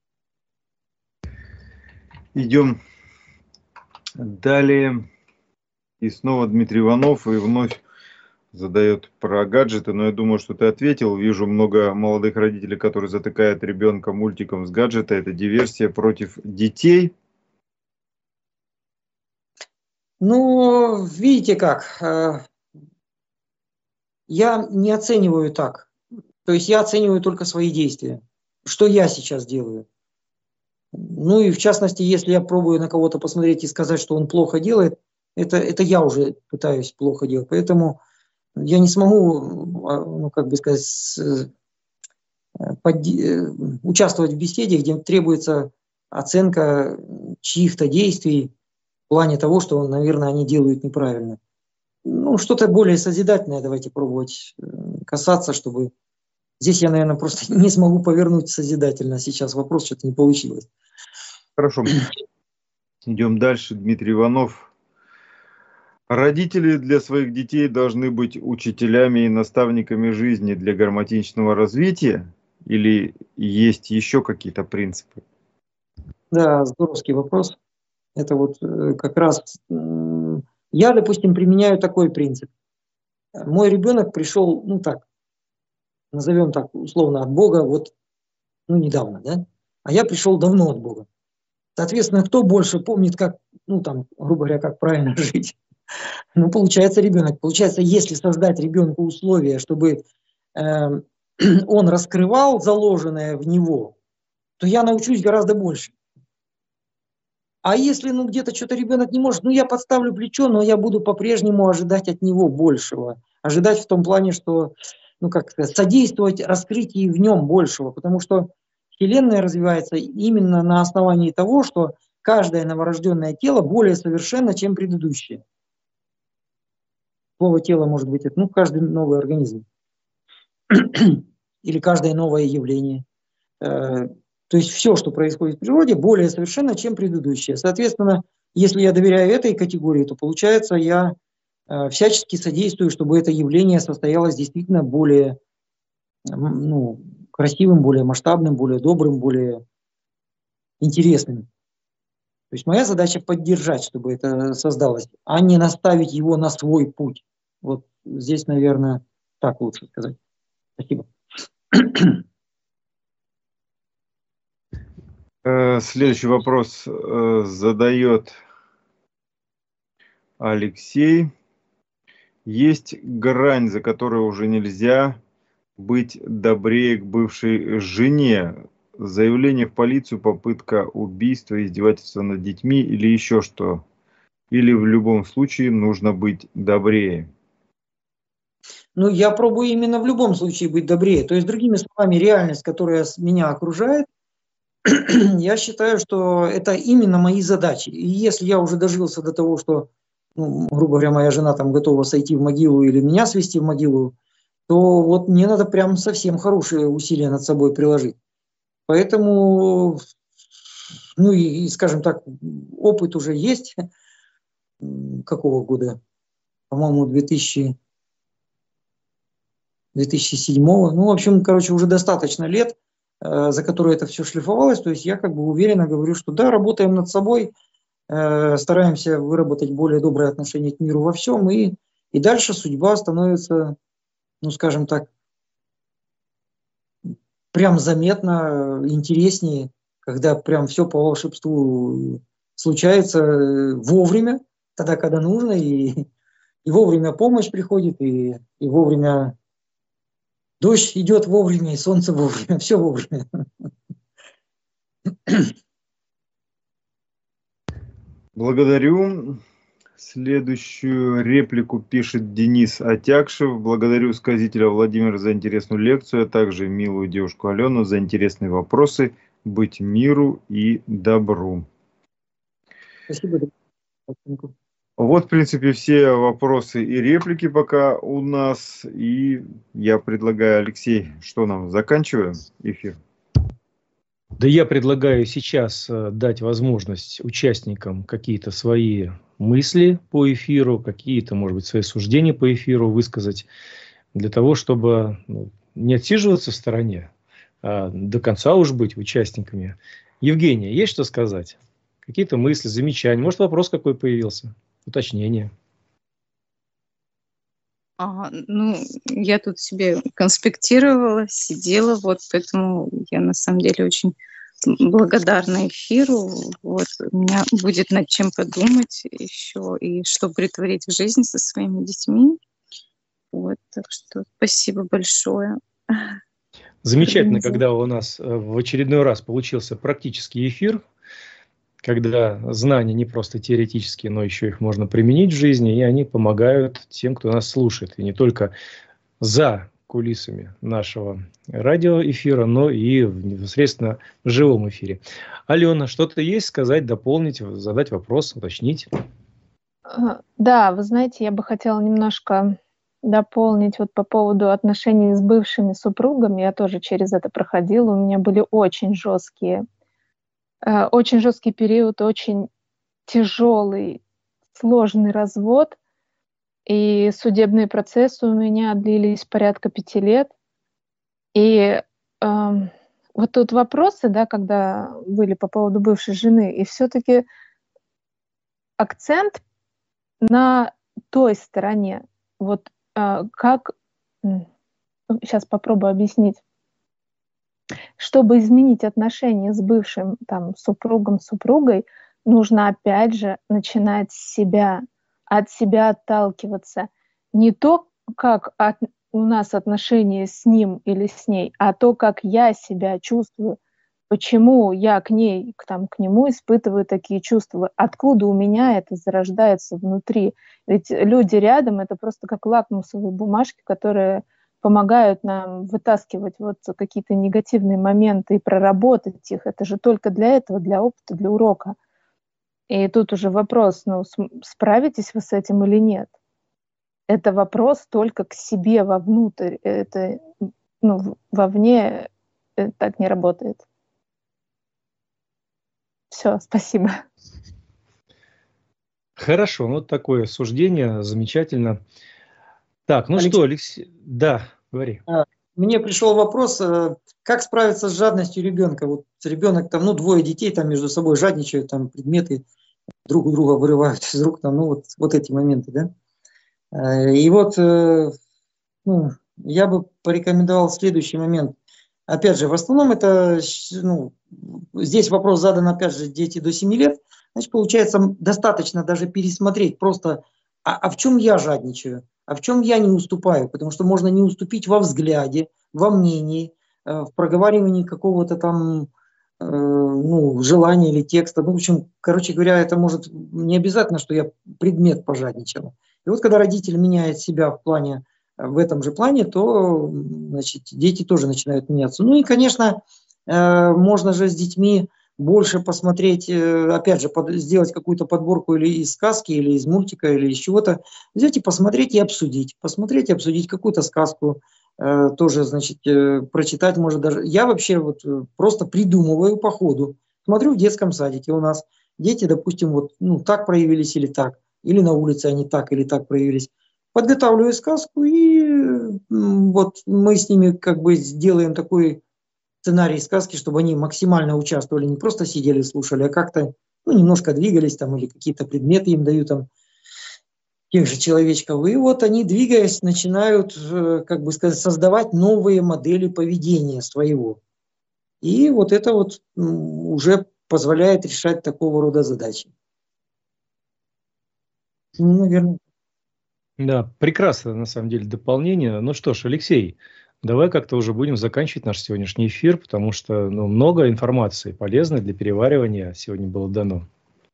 Идем далее. И снова Дмитрий Иванов, и вновь задает про гаджеты, но я думаю, что ты ответил. Вижу много молодых родителей, которые затыкают ребенка мультиком с гаджета. Это диверсия против детей. Видите как. Я не оцениваю так. То есть я оцениваю только свои действия. Что я сейчас делаю. И в частности, если я пробую на кого-то посмотреть и сказать, что он плохо делает, это я уже пытаюсь плохо делать. Поэтому я не смогу, участвовать в беседе, где требуется оценка чьих-то действий в плане того, что, наверное, они делают неправильно. Что-то более созидательное давайте пробовать касаться, чтобы... Здесь я, наверное, просто не смогу повернуть созидательно. Сейчас вопрос что-то не получилось. Хорошо. Идем дальше. Дмитрий Иванов. Родители для своих детей должны быть учителями и наставниками жизни для гармоничного развития? Или есть еще какие-то принципы? Да, здоровский вопрос. Это вот как раз... Я, допустим, применяю такой принцип. Мой ребенок пришел, назовем так условно, от Бога, недавно, да? А я пришел давно от Бога. Соответственно, кто больше помнит, как, грубо говоря, как правильно жить? Получается, ребенок. Получается, если создать ребенку условия, чтобы он раскрывал заложенное в него, то я научусь гораздо больше. А если где-то что-то ребенок не может, я подставлю плечо, но я буду по-прежнему ожидать от него большего. Ожидать в том плане, что, содействовать раскрытию в нем большего. Потому что Вселенная развивается именно на основании того, что каждое новорожденное тело более совершенно, чем предыдущее. Слово тело может быть это, каждый новый организм. Или каждое новое явление. То есть все, что происходит в природе, более совершенно, чем предыдущее. Соответственно, если я доверяю этой категории, то получается, я всячески содействую, чтобы это явление состоялось действительно более красивым, более масштабным, более добрым, более интересным. То есть моя задача поддержать, чтобы это создалось, а не наставить его на свой путь. Вот здесь, наверное, так лучше сказать. Спасибо. Следующий вопрос задает Алексей. Есть грань, за которой уже нельзя быть добрее к бывшей жене? Заявление в полицию, попытка убийства, издевательства над детьми или еще что? Или в любом случае нужно быть добрее? Ну, я пробую именно в любом случае быть добрее. То есть, другими словами, реальность, которая меня окружает, я считаю, что это именно мои задачи. И если я уже дожился до того, что, грубо говоря, моя жена там готова сойти в могилу или меня свести в могилу, то вот мне надо прям совсем хорошие усилия над собой приложить. Поэтому, и скажем так, опыт уже есть. Какого года? По-моему, 2007-го. В общем, уже достаточно лет, за которые это все шлифовалось. То есть я уверенно говорю, что да, работаем над собой, стараемся выработать более доброе отношение к миру во всем, и дальше судьба становится, скажем так, прям заметно интереснее, когда прям все по волшебству случается вовремя, тогда, когда нужно, и вовремя помощь приходит, и вовремя дождь идет вовремя, и солнце вовремя, все вовремя. Благодарю. Следующую реплику пишет Денис Отякшев. Благодарю сказителя Владимира за интересную лекцию, а также милую девушку Алену за интересные вопросы. Быть миру и добру. Спасибо. Вот, в принципе, все вопросы и реплики пока у нас. И я предлагаю, Алексей, что нам, заканчиваем эфир? Да я предлагаю сейчас дать возможность участникам какие-то свои мысли по эфиру, какие-то, может быть, свои суждения по эфиру высказать, для того, чтобы не отсиживаться в стороне, а до конца уж быть участниками. Евгения, есть что сказать? Какие-то мысли, замечания? Может, вопрос какой появился? Уточнение? Я тут себе конспектировала, сидела, поэтому я на самом деле очень благодарна эфиру. У меня будет над чем подумать еще и что претворить в жизнь со своими детьми. Так что спасибо большое. Замечательно, когда у нас в очередной раз получился практический эфир, когда знания не просто теоретические, но еще их можно применить в жизни, и они помогают тем, кто нас слушает. И не только за кулисами нашего радиоэфира, но и непосредственно в живом эфире. Алена, что-то есть сказать, дополнить, задать вопрос, уточнить? Да, вы знаете, я бы хотела немножко дополнить по поводу отношений с бывшими супругами. Я тоже через это проходила. У меня были очень жесткий период, очень тяжелый, сложный развод. И судебные процессы у меня длились порядка 5 лет. И тут вопросы, да, когда были по поводу бывшей жены, и все-таки акцент на той стороне. Сейчас попробую объяснить. Чтобы изменить отношения с бывшим супругом, супругой, нужно опять же начинать с себя, от себя отталкиваться. Не то, как у нас отношения с ним или с ней, а то, как я себя чувствую, почему я к нему испытываю такие чувства, откуда у меня это зарождается внутри. Ведь люди рядом — это просто как лакмусовые бумажки, которые помогают нам вытаскивать какие-то негативные моменты и проработать их. Это же только для этого, для опыта, для урока. И тут уже вопрос, справитесь вы с этим или нет. Это вопрос только к себе вовнутрь. Это, вовне так не работает. Все, спасибо. Хорошо, вот такое суждение, замечательно. Так, ну что, Алексей, да, говори. Мне пришел вопрос, как справиться с жадностью ребенка. Вот ребенок, там, ну, двое детей там между собой жадничают, там, предметы друг у друга вырывают из рук, там, ну, вот эти моменты, да. И вот, ну, я бы порекомендовал следующий момент. Опять же, в основном это, ну, здесь вопрос задан, опять же, дети до 7 лет. Значит, получается, достаточно даже пересмотреть просто, а в чем я жадничаю, а в чем я не уступаю. Потому что можно не уступить во взгляде, во мнении, в проговаривании какого-то там, ну, желания или текста. Ну, в общем, короче говоря, это может не обязательно, что я предмет пожадничал. И вот когда родитель меняет себя в этом же плане, то, значит, дети тоже начинают меняться. Ну и, конечно, можно же с детьми больше посмотреть, опять же, сделать какую-то подборку или из сказки, или из мультика, или из чего-то, взять и посмотреть и обсудить. Посмотреть и обсудить какую-то сказку, тоже, значит, прочитать, может даже. Я вообще вот просто придумываю по ходу. Смотрю в детском садике у нас дети, допустим, вот, ну, так проявились или так, или на улице они так или так проявились. Подготавливаю сказку, и вот мы с ними как бы сделаем такой сценарий сказки, чтобы они максимально участвовали, не просто сидели и слушали, а как-то, ну, немножко двигались там, или какие-то предметы им дают там, тех же человечков. И вот они, двигаясь, начинают, как бы сказать, создавать новые модели поведения своего. И вот это вот уже позволяет решать такого рода задачи. Ну, наверное. Да, прекрасное на самом деле дополнение. Ну что ж, Алексей, давай как-то уже будем заканчивать наш сегодняшний эфир, потому что, ну, много информации полезной для переваривания сегодня было дано.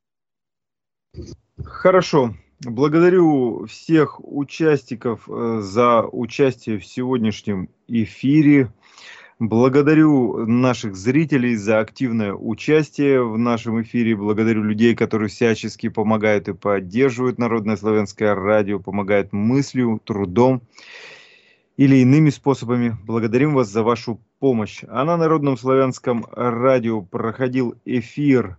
Хорошо. Благодарю всех участников за участие в сегодняшнем эфире. Благодарю наших зрителей за активное участие в нашем эфире. Благодарю людей, которые всячески помогают и поддерживают Народное славянское радио, помогают мыслью, трудом или иными способами. Благодарим вас за вашу помощь. А на Народном славянском радио проходил эфир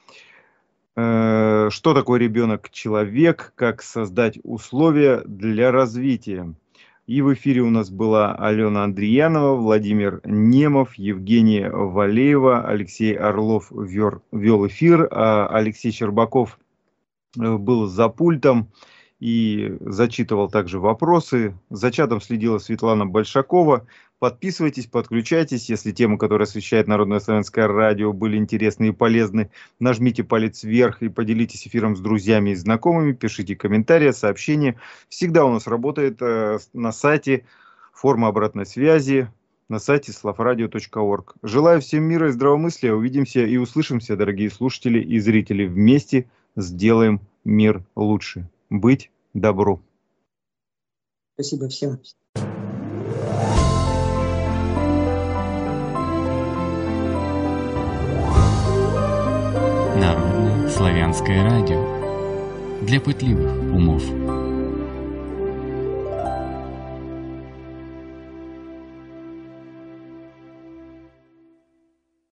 «Что такое ребенок-человек? Как создать условия для развития». И в эфире у нас была Алена Андриянова, Владимир Немов, Евгения Валеева, Алексей Орлов вел эфир, а Алексей Щербаков был за пультом и зачитывал также вопросы. За чатом следила Светлана Большакова. Подписывайтесь, подключайтесь. Если темы, которые освещает Народное славянское радио, были интересны и полезны, нажмите палец вверх и поделитесь эфиром с друзьями и знакомыми. Пишите комментарии, сообщения. Всегда у нас работает на сайте форма обратной связи, на сайте slavradio.org. Желаю всем мира и здравомыслия. Увидимся и услышимся, дорогие слушатели и зрители. Вместе сделаем мир лучше. Быть добру. Спасибо всем. Народное славянское радио для пытливых умов.